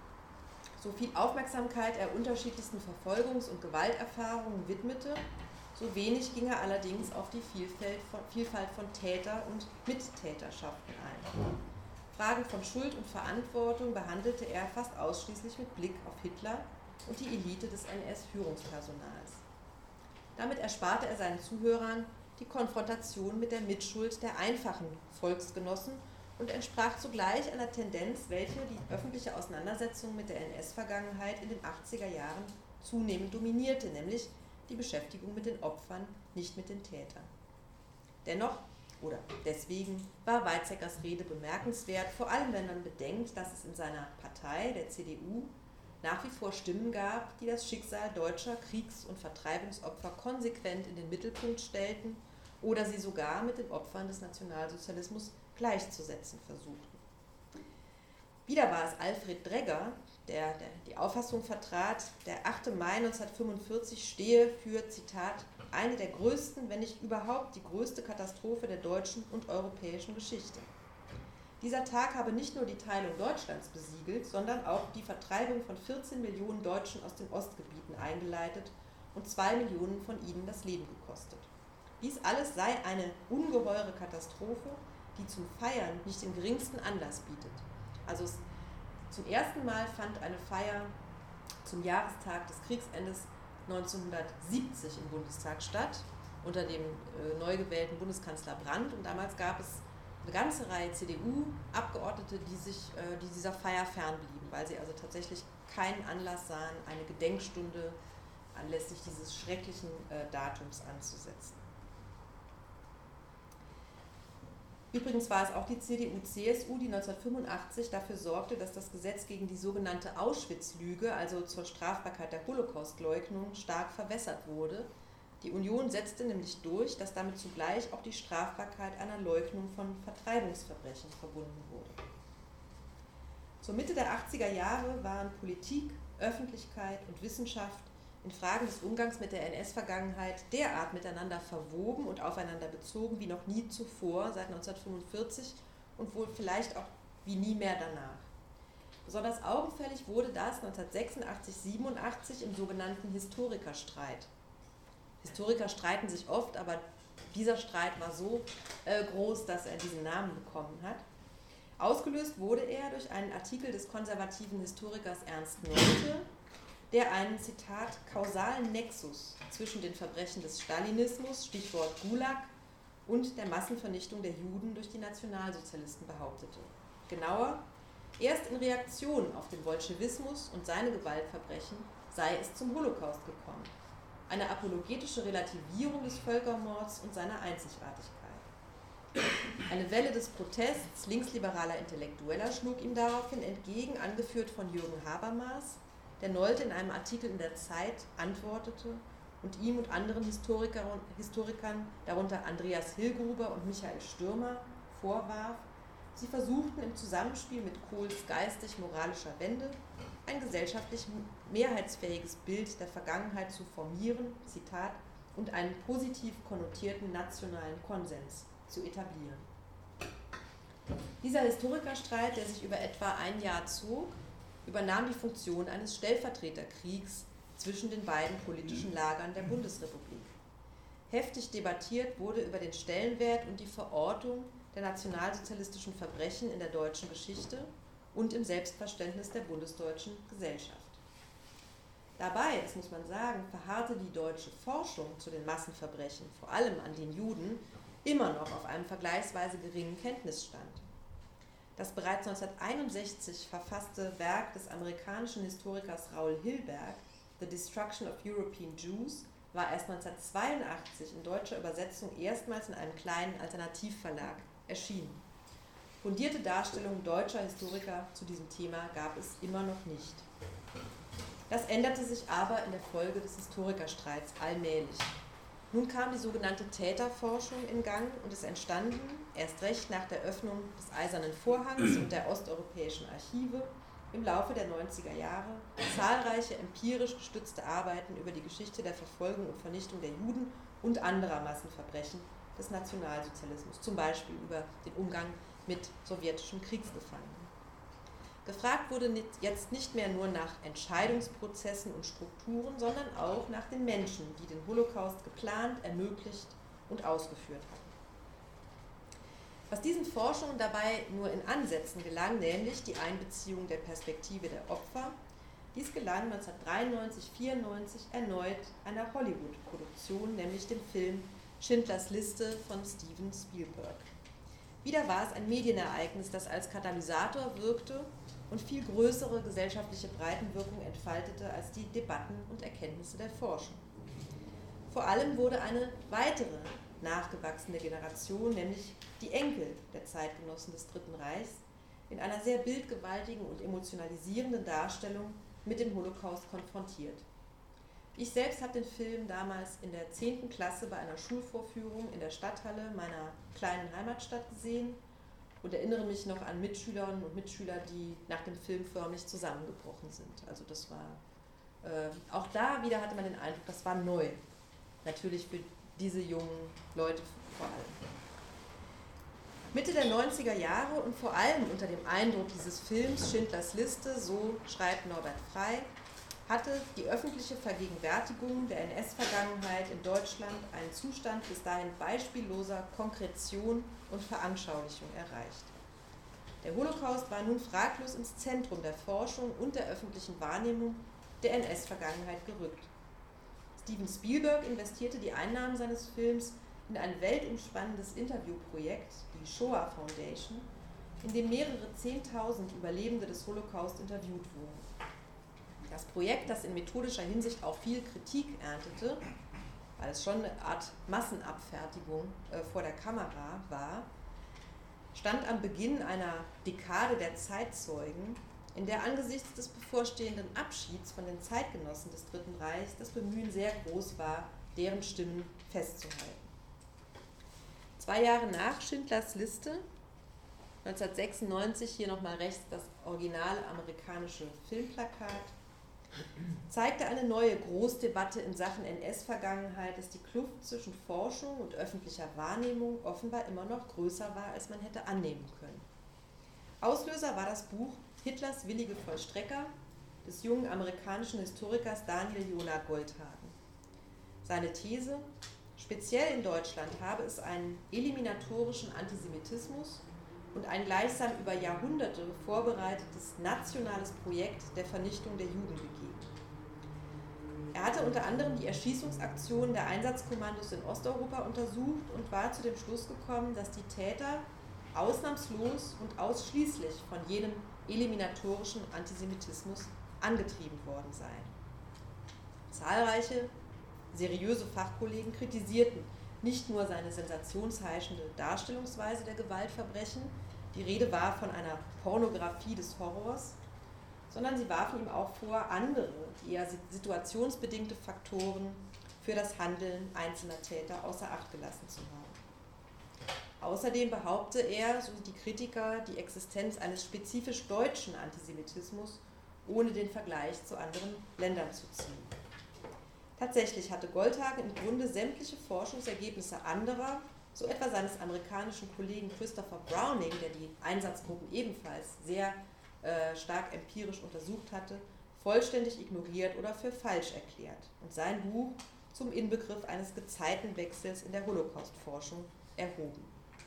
B: So viel Aufmerksamkeit er unterschiedlichsten Verfolgungs- und Gewalterfahrungen widmete, so wenig ging er allerdings auf die Vielfalt von Täter- und Mittäterschaften ein. Fragen von Schuld und Verantwortung behandelte er fast ausschließlich mit Blick auf Hitler und die Elite des N S-Führungspersonals. Damit ersparte er seinen Zuhörern die Konfrontation mit der Mitschuld der einfachen Volksgenossen und entsprach zugleich einer Tendenz, welche die öffentliche Auseinandersetzung mit der N S-Vergangenheit in den achtziger Jahren zunehmend dominierte, nämlich die Beschäftigung mit den Opfern, nicht mit den Tätern. Dennoch, oder deswegen, war Weizsäckers Rede bemerkenswert, vor allem wenn man bedenkt, dass es in seiner Partei, der C D U, nach wie vor Stimmen gab, die das Schicksal deutscher Kriegs- und Vertreibungsopfer konsequent in den Mittelpunkt stellten oder sie sogar mit den Opfern des Nationalsozialismus gleichzusetzen versuchten. Wieder war es Alfred Dregger, der, der die Auffassung vertrat, der achte Mai neunzehnhundertfünfundvierzig stehe für, Zitat, eine der größten, wenn nicht überhaupt die größte Katastrophe der deutschen und europäischen Geschichte. Dieser Tag habe nicht nur die Teilung Deutschlands besiegelt, sondern auch die Vertreibung von vierzehn Millionen Deutschen aus den Ostgebieten eingeleitet und zwei Millionen von ihnen das Leben gekostet. Dies alles sei eine ungeheure Katastrophe, die zum Feiern nicht den geringsten Anlass bietet. Also es, zum ersten Mal fand eine Feier zum Jahrestag des Kriegsendes neunzehnhundertsiebzig im Bundestag statt, unter dem äh, neu gewählten Bundeskanzler Brandt. Und damals gab es eine ganze Reihe C D U-Abgeordnete, die sich äh, die dieser Feier fernblieben, weil sie also tatsächlich keinen Anlass sahen, eine Gedenkstunde anlässlich dieses schrecklichen äh, Datums anzusetzen. Übrigens war es auch die C D U C S U, die neunzehnhundertfünfundachtzig dafür sorgte, dass das Gesetz gegen die sogenannte Auschwitz-Lüge, also zur Strafbarkeit der Holocaustleugnung, stark verwässert wurde. Die Union setzte nämlich durch, dass damit zugleich auch die Strafbarkeit einer Leugnung von Vertreibungsverbrechen verbunden wurde. Zur Mitte der achtziger Jahre waren Politik, Öffentlichkeit und Wissenschaft in Fragen des Umgangs mit der N S-Vergangenheit derart miteinander verwoben und aufeinander bezogen wie noch nie zuvor seit neunzehnhundertfünfundvierzig und wohl vielleicht auch wie nie mehr danach. Besonders augenfällig wurde das neunzehnhundertsechsundachtzig siebenundachtzig im sogenannten Historikerstreit. Historiker streiten sich oft, aber dieser Streit war so äh, groß, dass er diesen Namen bekommen hat. Ausgelöst wurde er durch einen Artikel des konservativen Historikers Ernst Nolte, der einen, Zitat, kausalen Nexus zwischen den Verbrechen des Stalinismus, Stichwort Gulag, und der Massenvernichtung der Juden durch die Nationalsozialisten behauptete. Genauer, erst in Reaktion auf den Bolschewismus und seine Gewaltverbrechen sei es zum Holocaust gekommen. Eine apologetische Relativierung des Völkermords und seiner Einzigartigkeit. Eine Welle des Protests linksliberaler Intellektueller schlug ihm daraufhin entgegen, angeführt von Jürgen Habermas, der Nolte in einem Artikel in der Zeit antwortete und ihm und anderen Historikern, Historikern, darunter Andreas Hillgruber und Michael Stürmer, vorwarf, sie versuchten im Zusammenspiel mit Kohls geistig-moralischer Wende ein gesellschaftlich mehrheitsfähiges Bild der Vergangenheit zu formieren, Zitat, und einen positiv konnotierten nationalen Konsens zu etablieren. Dieser Historikerstreit, der sich über etwa ein Jahr zog, übernahm die Funktion eines Stellvertreterkriegs zwischen den beiden politischen Lagern der Bundesrepublik. Heftig debattiert wurde über den Stellenwert und die Verortung der nationalsozialistischen Verbrechen in der deutschen Geschichte und im Selbstverständnis der bundesdeutschen Gesellschaft. Dabei, das muss man sagen, verharrte die deutsche Forschung zu den Massenverbrechen, vor allem an den Juden, immer noch auf einem vergleichsweise geringen Kenntnisstand. Das bereits neunzehnhunderteinundsechzig verfasste Werk des amerikanischen Historikers Raoul Hilberg, The Destruction of European Jews, war erst neunzehnhundertzweiundachtzig in deutscher Übersetzung erstmals in einem kleinen Alternativverlag erschienen. Fundierte Darstellungen deutscher Historiker zu diesem Thema gab es immer noch nicht. Das änderte sich aber in der Folge des Historikerstreits allmählich. Nun kam die sogenannte Täterforschung in Gang und es entstanden, erst recht nach der Öffnung des Eisernen Vorhangs und der osteuropäischen Archive, im Laufe der neunziger Jahre zahlreiche empirisch gestützte Arbeiten über die Geschichte der Verfolgung und Vernichtung der Juden und anderer Massenverbrechen des Nationalsozialismus, zum Beispiel über den Umgang mit sowjetischen Kriegsgefangenen. Gefragt wurde jetzt nicht mehr nur nach Entscheidungsprozessen und Strukturen, sondern auch nach den Menschen, die den Holocaust geplant, ermöglicht und ausgeführt hatten. Was diesen Forschungen dabei nur in Ansätzen gelang, nämlich die Einbeziehung der Perspektive der Opfer, dies gelang neunzehnhundertdreiundneunzig vierundneunzig erneut einer Hollywood-Produktion, nämlich dem Film Schindlers Liste von Steven Spielberg. Wieder war es ein Medienereignis, das als Katalysator wirkte und viel größere gesellschaftliche Breitenwirkung entfaltete als die Debatten und Erkenntnisse der Forschung. Vor allem wurde eine weitere nachgewachsene Generation, nämlich die Enkel der Zeitgenossen des Dritten Reichs, in einer sehr bildgewaltigen und emotionalisierenden Darstellung mit dem Holocaust konfrontiert. Ich selbst habe den Film damals in der zehnten Klasse bei einer Schulvorführung in der Stadthalle meiner kleinen Heimatstadt gesehen und erinnere mich noch an Mitschülerinnen und Mitschüler, die nach dem Film förmlich zusammengebrochen sind. Also das war, äh, auch da wieder hatte man den Eindruck, das war neu. Natürlich für diese jungen Leute vor allem. Mitte der neunziger Jahre und vor allem unter dem Eindruck dieses Films Schindlers Liste, so schreibt Norbert Frey, hatte die öffentliche Vergegenwärtigung der N S-Vergangenheit in Deutschland einen Zustand bis dahin beispielloser Konkretion und Veranschaulichung erreicht. Der Holocaust war nun fraglos ins Zentrum der Forschung und der öffentlichen Wahrnehmung der N S-Vergangenheit gerückt. Steven Spielberg investierte die Einnahmen seines Films in ein weltumspannendes Interviewprojekt, die Shoah Foundation, in dem mehrere Zehntausend Überlebende des Holocaust interviewt wurden. Das Projekt, das in methodischer Hinsicht auch viel Kritik erntete, weil es schon eine Art Massenabfertigung äh, vor der Kamera war, stand am Beginn einer Dekade der Zeitzeugen, in der angesichts des bevorstehenden Abschieds von den Zeitgenossen des Dritten Reichs das Bemühen sehr groß war, deren Stimmen festzuhalten. Zwei Jahre nach Schindlers Liste, neunzehnhundertsechsundneunzig, hier nochmal rechts das originale amerikanische Filmplakat, zeigte eine neue Großdebatte in Sachen N S-Vergangenheit, dass die Kluft zwischen Forschung und öffentlicher Wahrnehmung offenbar immer noch größer war, als man hätte annehmen können. Auslöser war das Buch Hitlers willige Vollstrecker des jungen amerikanischen Historikers Daniel Jonah Goldhagen. Seine These: Speziell in Deutschland habe es einen eliminatorischen Antisemitismus und ein gleichsam über Jahrhunderte vorbereitetes nationales Projekt der Vernichtung der Juden gegeben. Er hatte unter anderem die Erschießungsaktionen der Einsatzkommandos in Osteuropa untersucht und war zu dem Schluss gekommen, dass die Täter ausnahmslos und ausschließlich von jenem eliminatorischen Antisemitismus angetrieben worden seien. Zahlreiche seriöse Fachkollegen kritisierten nicht nur seine sensationsheischende Darstellungsweise der Gewaltverbrechen, die Rede war von einer Pornografie des Horrors, sondern sie warfen ihm auch vor, andere, eher situationsbedingte Faktoren für das Handeln einzelner Täter außer Acht gelassen zu haben. Außerdem behaupte er, so die Kritiker, die Existenz eines spezifisch deutschen Antisemitismus ohne den Vergleich zu anderen Ländern zu ziehen. Tatsächlich hatte Goldhagen im Grunde sämtliche Forschungsergebnisse anderer, so etwa seines amerikanischen Kollegen Christopher Browning, der die Einsatzgruppen ebenfalls sehr äh, stark empirisch untersucht hatte, vollständig ignoriert oder für falsch erklärt und sein Buch zum Inbegriff eines Gezeitenwechsels in der Holocaust-Forschung erhoben.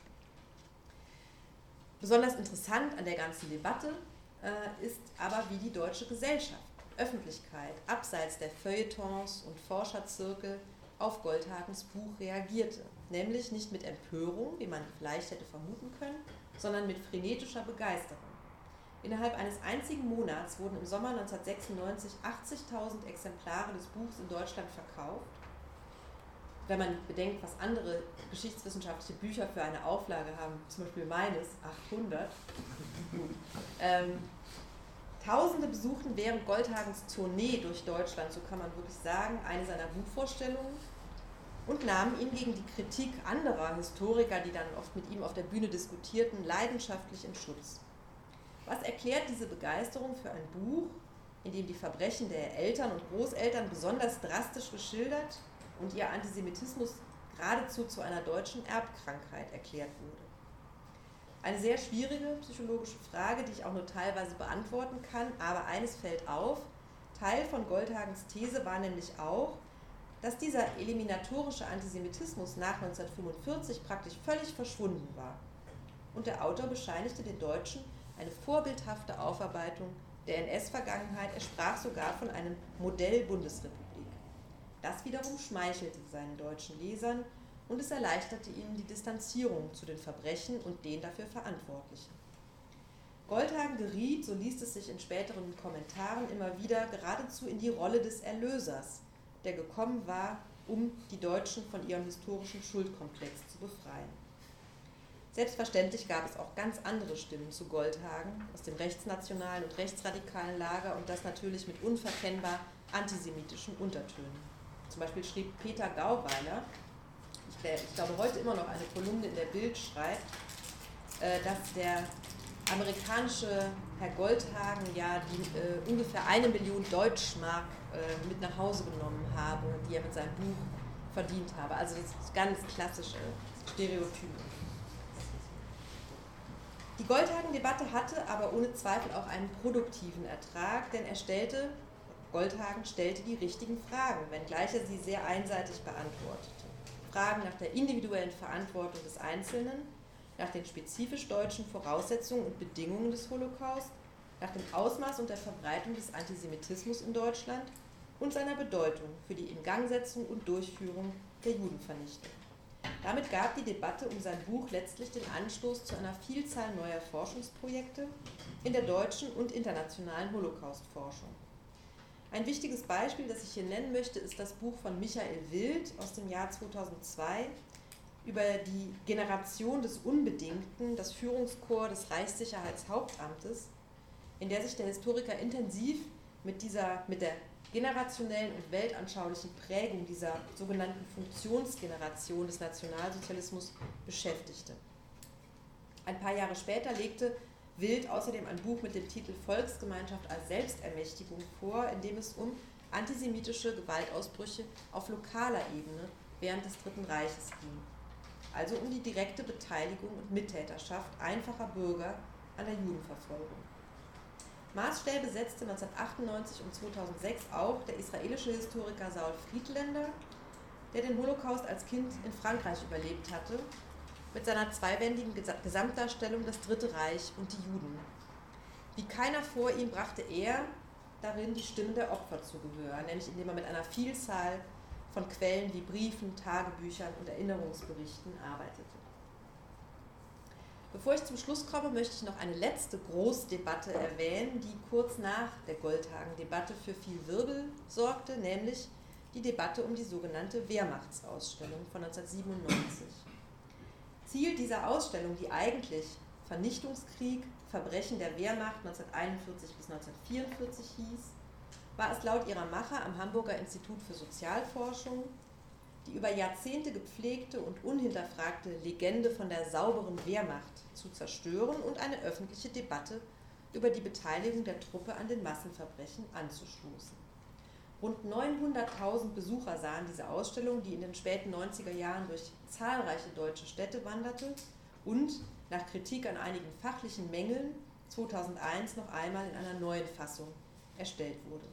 B: Besonders interessant an der ganzen Debatte äh, ist aber, wie die deutsche Gesellschaft, Öffentlichkeit, abseits der Feuilletons und Forscherzirkel auf Goldhagens Buch reagierte. Nämlich nicht mit Empörung, wie man vielleicht hätte vermuten können, sondern mit frenetischer Begeisterung. Innerhalb eines einzigen Monats wurden im Sommer neunzehnhundertsechsundneunzig achtzigtausend Exemplare des Buchs in Deutschland verkauft. Wenn man bedenkt, was andere geschichtswissenschaftliche Bücher für eine Auflage haben, zum Beispiel meines, achthundert, ähm, Tausende besuchten während Goldhagens Tournee durch Deutschland, so kann man wirklich sagen, eine seiner Buchvorstellungen und nahmen ihn gegen die Kritik anderer Historiker, die dann oft mit ihm auf der Bühne diskutierten, leidenschaftlich in Schutz. Was erklärt diese Begeisterung für ein Buch, in dem die Verbrechen der Eltern und Großeltern besonders drastisch geschildert und ihr Antisemitismus geradezu zu einer deutschen Erbkrankheit erklärt wurde? Eine sehr schwierige psychologische Frage, die ich auch nur teilweise beantworten kann, aber eines fällt auf: Teil von Goldhagens These war nämlich auch, dass dieser eliminatorische Antisemitismus nach neunzehnhundertfünfundvierzig praktisch völlig verschwunden war. Und der Autor bescheinigte den Deutschen eine vorbildhafte Aufarbeitung der N S-Vergangenheit, er sprach sogar von einem Modell-Bundesrepublik. Das wiederum schmeichelte seinen deutschen Lesern und es erleichterte ihnen die Distanzierung zu den Verbrechen und den dafür Verantwortlichen. Goldhagen geriet, so liest es sich in späteren Kommentaren immer wieder, geradezu in die Rolle des Erlösers, der gekommen war, um die Deutschen von ihrem historischen Schuldkomplex zu befreien. Selbstverständlich gab es auch ganz andere Stimmen zu Goldhagen aus dem rechtsnationalen und rechtsradikalen Lager und das natürlich mit unverkennbar antisemitischen Untertönen. Zum Beispiel schrieb Peter Gauweiler, der, ich glaube, heute immer noch eine Kolumne in der Bild schreibt, äh, dass der amerikanische Herr Goldhagen ja die äh, ungefähr eine Million Deutschmark äh, mit nach Hause genommen habe, die er mit seinem Buch verdient habe. Also das ist ganz klassische Stereotype. Die Goldhagen-Debatte hatte aber ohne Zweifel auch einen produktiven Ertrag, denn er stellte, Goldhagen stellte die richtigen Fragen, wenngleich er sie sehr einseitig beantwortete. Fragen nach der individuellen Verantwortung des Einzelnen, nach den spezifisch deutschen Voraussetzungen und Bedingungen des Holocaust, nach dem Ausmaß und der Verbreitung des Antisemitismus in Deutschland und seiner Bedeutung für die Ingangsetzung und Durchführung der Judenvernichtung. Damit gab die Debatte um sein Buch letztlich den Anstoß zu einer Vielzahl neuer Forschungsprojekte in der deutschen und internationalen Holocaustforschung. Ein wichtiges Beispiel, das ich hier nennen möchte, ist das Buch von Michael Wild aus dem Jahr zweitausendzwei über die Generation des Unbedingten, das Führungskorps des Reichssicherheitshauptamtes, in der sich der Historiker intensiv mit, dieser, mit der generationellen und weltanschaulichen Prägung dieser sogenannten Funktionsgeneration des Nationalsozialismus beschäftigte. Ein paar Jahre später legte Wild außerdem ein Buch mit dem Titel Volksgemeinschaft als Selbstermächtigung vor, in dem es um antisemitische Gewaltausbrüche auf lokaler Ebene während des Dritten Reiches ging, also um die direkte Beteiligung und Mittäterschaft einfacher Bürger an der Judenverfolgung. Maßstäbe setzte neunzehnhundertachtundneunzig und zweitausendsechs auch der israelische Historiker Saul Friedländer, der den Holocaust als Kind in Frankreich überlebt hatte, mit seiner zweibändigen Gesamtdarstellung Das Dritte Reich und die Juden. Wie keiner vor ihm brachte er darin die Stimmen der Opfer zu Gehör, nämlich indem er mit einer Vielzahl von Quellen wie Briefen, Tagebüchern und Erinnerungsberichten arbeitete. Bevor ich zum Schluss komme, möchte ich noch eine letzte Großdebatte erwähnen, die kurz nach der Goldhagen-Debatte für viel Wirbel sorgte, nämlich die Debatte um die sogenannte Wehrmachtsausstellung von neunzehnhundertsiebenundneunzig. Ziel dieser Ausstellung, die eigentlich Vernichtungskrieg, Verbrechen der Wehrmacht neunzehnhunderteinundvierzig bis neunzehnhundertvierundvierzig hieß, war es laut ihrer Macher am Hamburger Institut für Sozialforschung die über Jahrzehnte gepflegte und unhinterfragte Legende von der sauberen Wehrmacht zu zerstören und eine öffentliche Debatte über die Beteiligung der Truppe an den Massenverbrechen anzustoßen. Rund neunhunderttausend Besucher sahen diese Ausstellung, die in den späten neunziger Jahren durch zahlreiche deutsche Städte wanderte und nach Kritik an einigen fachlichen Mängeln zweitausendeins noch einmal in einer neuen Fassung erstellt wurde.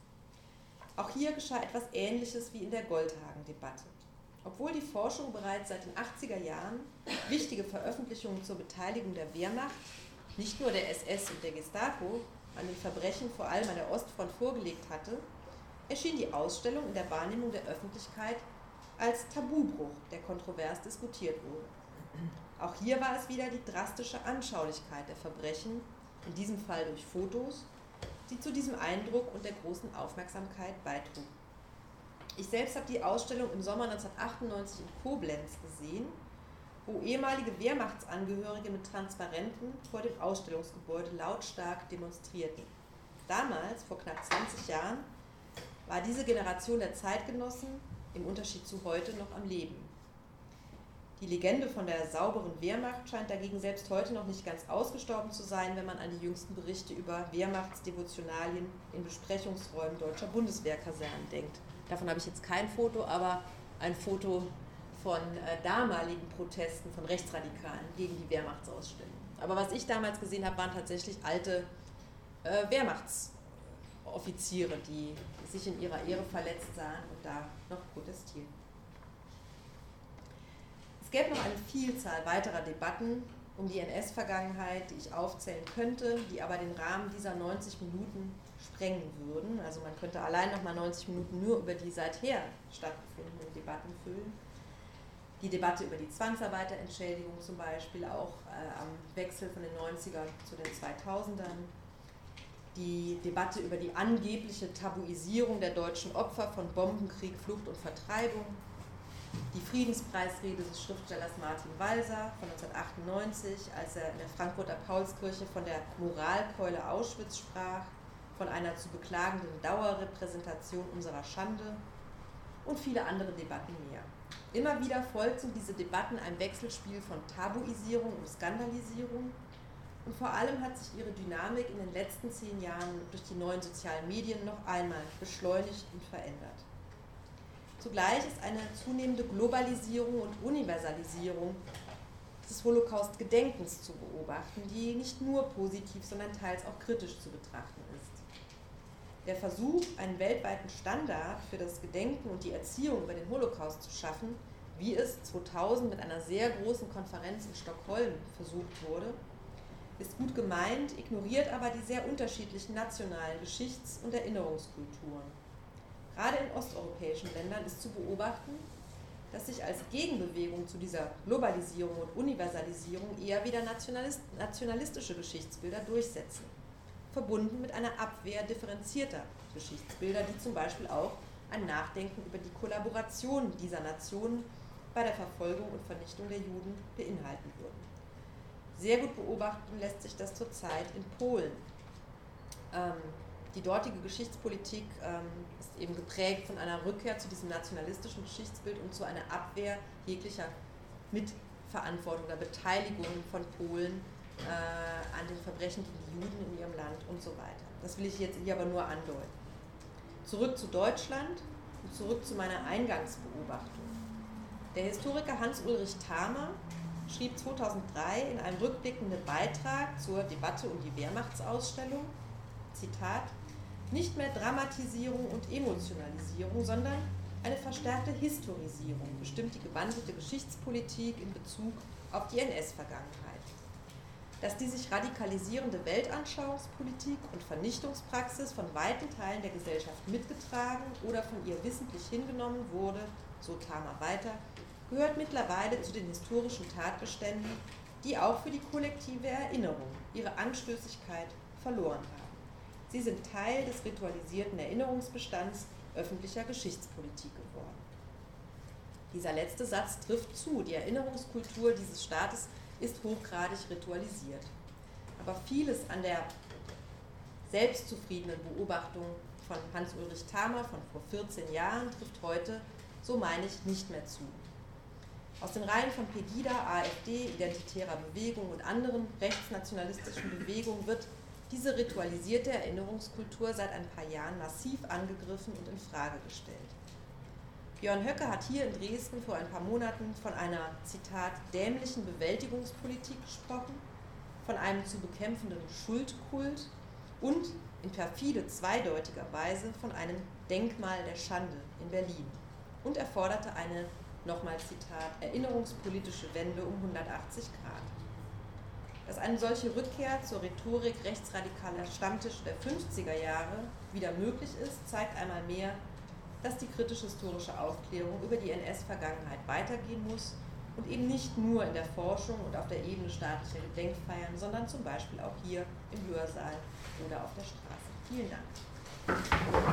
B: Auch hier geschah etwas Ähnliches wie in der Goldhagen-Debatte. Obwohl die Forschung bereits seit den achtziger Jahren wichtige Veröffentlichungen zur Beteiligung der Wehrmacht, nicht nur der S S und der Gestapo, an den Verbrechen vor allem an der Ostfront vorgelegt hatte, erschien die Ausstellung in der Wahrnehmung der Öffentlichkeit als Tabubruch, der kontrovers diskutiert wurde. Auch hier war es wieder die drastische Anschaulichkeit der Verbrechen, in diesem Fall durch Fotos, die zu diesem Eindruck und der großen Aufmerksamkeit beitrug. Ich selbst habe die Ausstellung im Sommer neunzehnhundertachtundneunzig in Koblenz gesehen, wo ehemalige Wehrmachtsangehörige mit Transparenten vor dem Ausstellungsgebäude lautstark demonstrierten. Damals, vor knapp zwanzig Jahren, war diese Generation der Zeitgenossen im Unterschied zu heute noch am Leben. Die Legende von der sauberen Wehrmacht scheint dagegen selbst heute noch nicht ganz ausgestorben zu sein, wenn man an die jüngsten Berichte über Wehrmachtsdevotionalien in Besprechungsräumen deutscher Bundeswehrkasernen denkt. Davon habe ich jetzt kein Foto, aber ein Foto von äh, damaligen Protesten von Rechtsradikalen gegen die Wehrmachtsausstellung. Aber was ich damals gesehen habe, waren tatsächlich alte äh, Wehrmachtsoffiziere, die sich in ihrer Ehre verletzt sahen und da noch protestierten. Es gäbe noch eine Vielzahl weiterer Debatten um die N S-Vergangenheit, die ich aufzählen könnte, die aber den Rahmen dieser neunzig Minuten sprengen würden. Also man könnte allein noch mal neunzig Minuten nur über die seither stattgefundenen Debatten füllen. Die Debatte über die Zwangsarbeiterentschädigung zum Beispiel, auch äh, am Wechsel von den neunzigern zu den zweitausendern. Die Debatte über die angebliche Tabuisierung der deutschen Opfer von Bombenkrieg, Flucht und Vertreibung. Die Friedenspreisrede des Schriftstellers Martin Walser von neunzehnhundertachtundneunzig, als er in der Frankfurter Paulskirche von der Moralkeule Auschwitz sprach, von einer zu beklagenden Dauerrepräsentation unserer Schande und viele andere Debatten mehr. Immer wieder folgten diese Debatten einem Wechselspiel von Tabuisierung und Skandalisierung und vor allem hat sich ihre Dynamik in den letzten zehn Jahren durch die neuen sozialen Medien noch einmal beschleunigt und verändert. Zugleich ist eine zunehmende Globalisierung und Universalisierung des Holocaust-Gedenkens zu beobachten, die nicht nur positiv, sondern teils auch kritisch zu betrachten ist. Der Versuch, einen weltweiten Standard für das Gedenken und die Erziehung über den Holocaust zu schaffen, wie es zweitausend mit einer sehr großen Konferenz in Stockholm versucht wurde, ist gut gemeint, ignoriert aber die sehr unterschiedlichen nationalen Geschichts- und Erinnerungskulturen. Gerade in osteuropäischen Ländern ist zu beobachten, dass sich als Gegenbewegung zu dieser Globalisierung und Universalisierung eher wieder nationalist, nationalistische Geschichtsbilder durchsetzen, verbunden mit einer Abwehr differenzierter Geschichtsbilder, die zum Beispiel auch ein Nachdenken über die Kollaboration dieser Nationen bei der Verfolgung und Vernichtung der Juden beinhalten würden. Sehr gut beobachten lässt sich das zurzeit in Polen. Ähm, die dortige Geschichtspolitik ähm, ist eben geprägt von einer Rückkehr zu diesem nationalistischen Geschichtsbild und zu einer Abwehr jeglicher Mitverantwortung oder Beteiligung von Polen äh, an den Verbrechen gegen die Juden in ihrem Land und so weiter. Das will ich jetzt hier aber nur andeuten. Zurück zu Deutschland und zurück zu meiner Eingangsbeobachtung. Der Historiker Hans-Ulrich Thamer schrieb zweitausenddrei in einem rückblickenden Beitrag zur Debatte um die Wehrmachtsausstellung, Zitat, nicht mehr Dramatisierung und Emotionalisierung, sondern eine verstärkte Historisierung bestimmt die gewandelte Geschichtspolitik in Bezug auf die N S-Vergangenheit. Dass die sich radikalisierende Weltanschauungspolitik und Vernichtungspraxis von weiten Teilen der Gesellschaft mitgetragen oder von ihr wissentlich hingenommen wurde, so Thamer weiter, gehört mittlerweile zu den historischen Tatbeständen, die auch für die kollektive Erinnerung ihre Anstößigkeit verloren haben. Sie sind Teil des ritualisierten Erinnerungsbestands öffentlicher Geschichtspolitik geworden. Dieser letzte Satz trifft zu. Die Erinnerungskultur dieses Staates ist hochgradig ritualisiert. Aber vieles an der selbstzufriedenen Beobachtung von Hans-Ulrich Thamer von vor vierzehn Jahren trifft heute, so meine ich, nicht mehr zu. Aus den Reihen von Pegida, AfD, Identitärer Bewegung und anderen rechtsnationalistischen Bewegungen wird diese ritualisierte Erinnerungskultur seit ein paar Jahren massiv angegriffen und in Frage gestellt. Björn Höcke hat hier in Dresden vor ein paar Monaten von einer, Zitat, dämlichen Bewältigungspolitik gesprochen, von einem zu bekämpfenden Schuldkult und in perfide zweideutiger Weise von einem Denkmal der Schande in Berlin und er forderte eine, nochmal Zitat, erinnerungspolitische Wende um hundertachtzig Grad. Dass eine solche Rückkehr zur Rhetorik rechtsradikaler Stammtische der fünfziger Jahre wieder möglich ist, zeigt einmal mehr, dass die kritisch-historische Aufklärung über die N S-Vergangenheit weitergehen muss und eben nicht nur in der Forschung und auf der Ebene staatlicher Gedenkfeiern, sondern zum Beispiel auch hier im Hörsaal oder auf der Straße. Vielen Dank.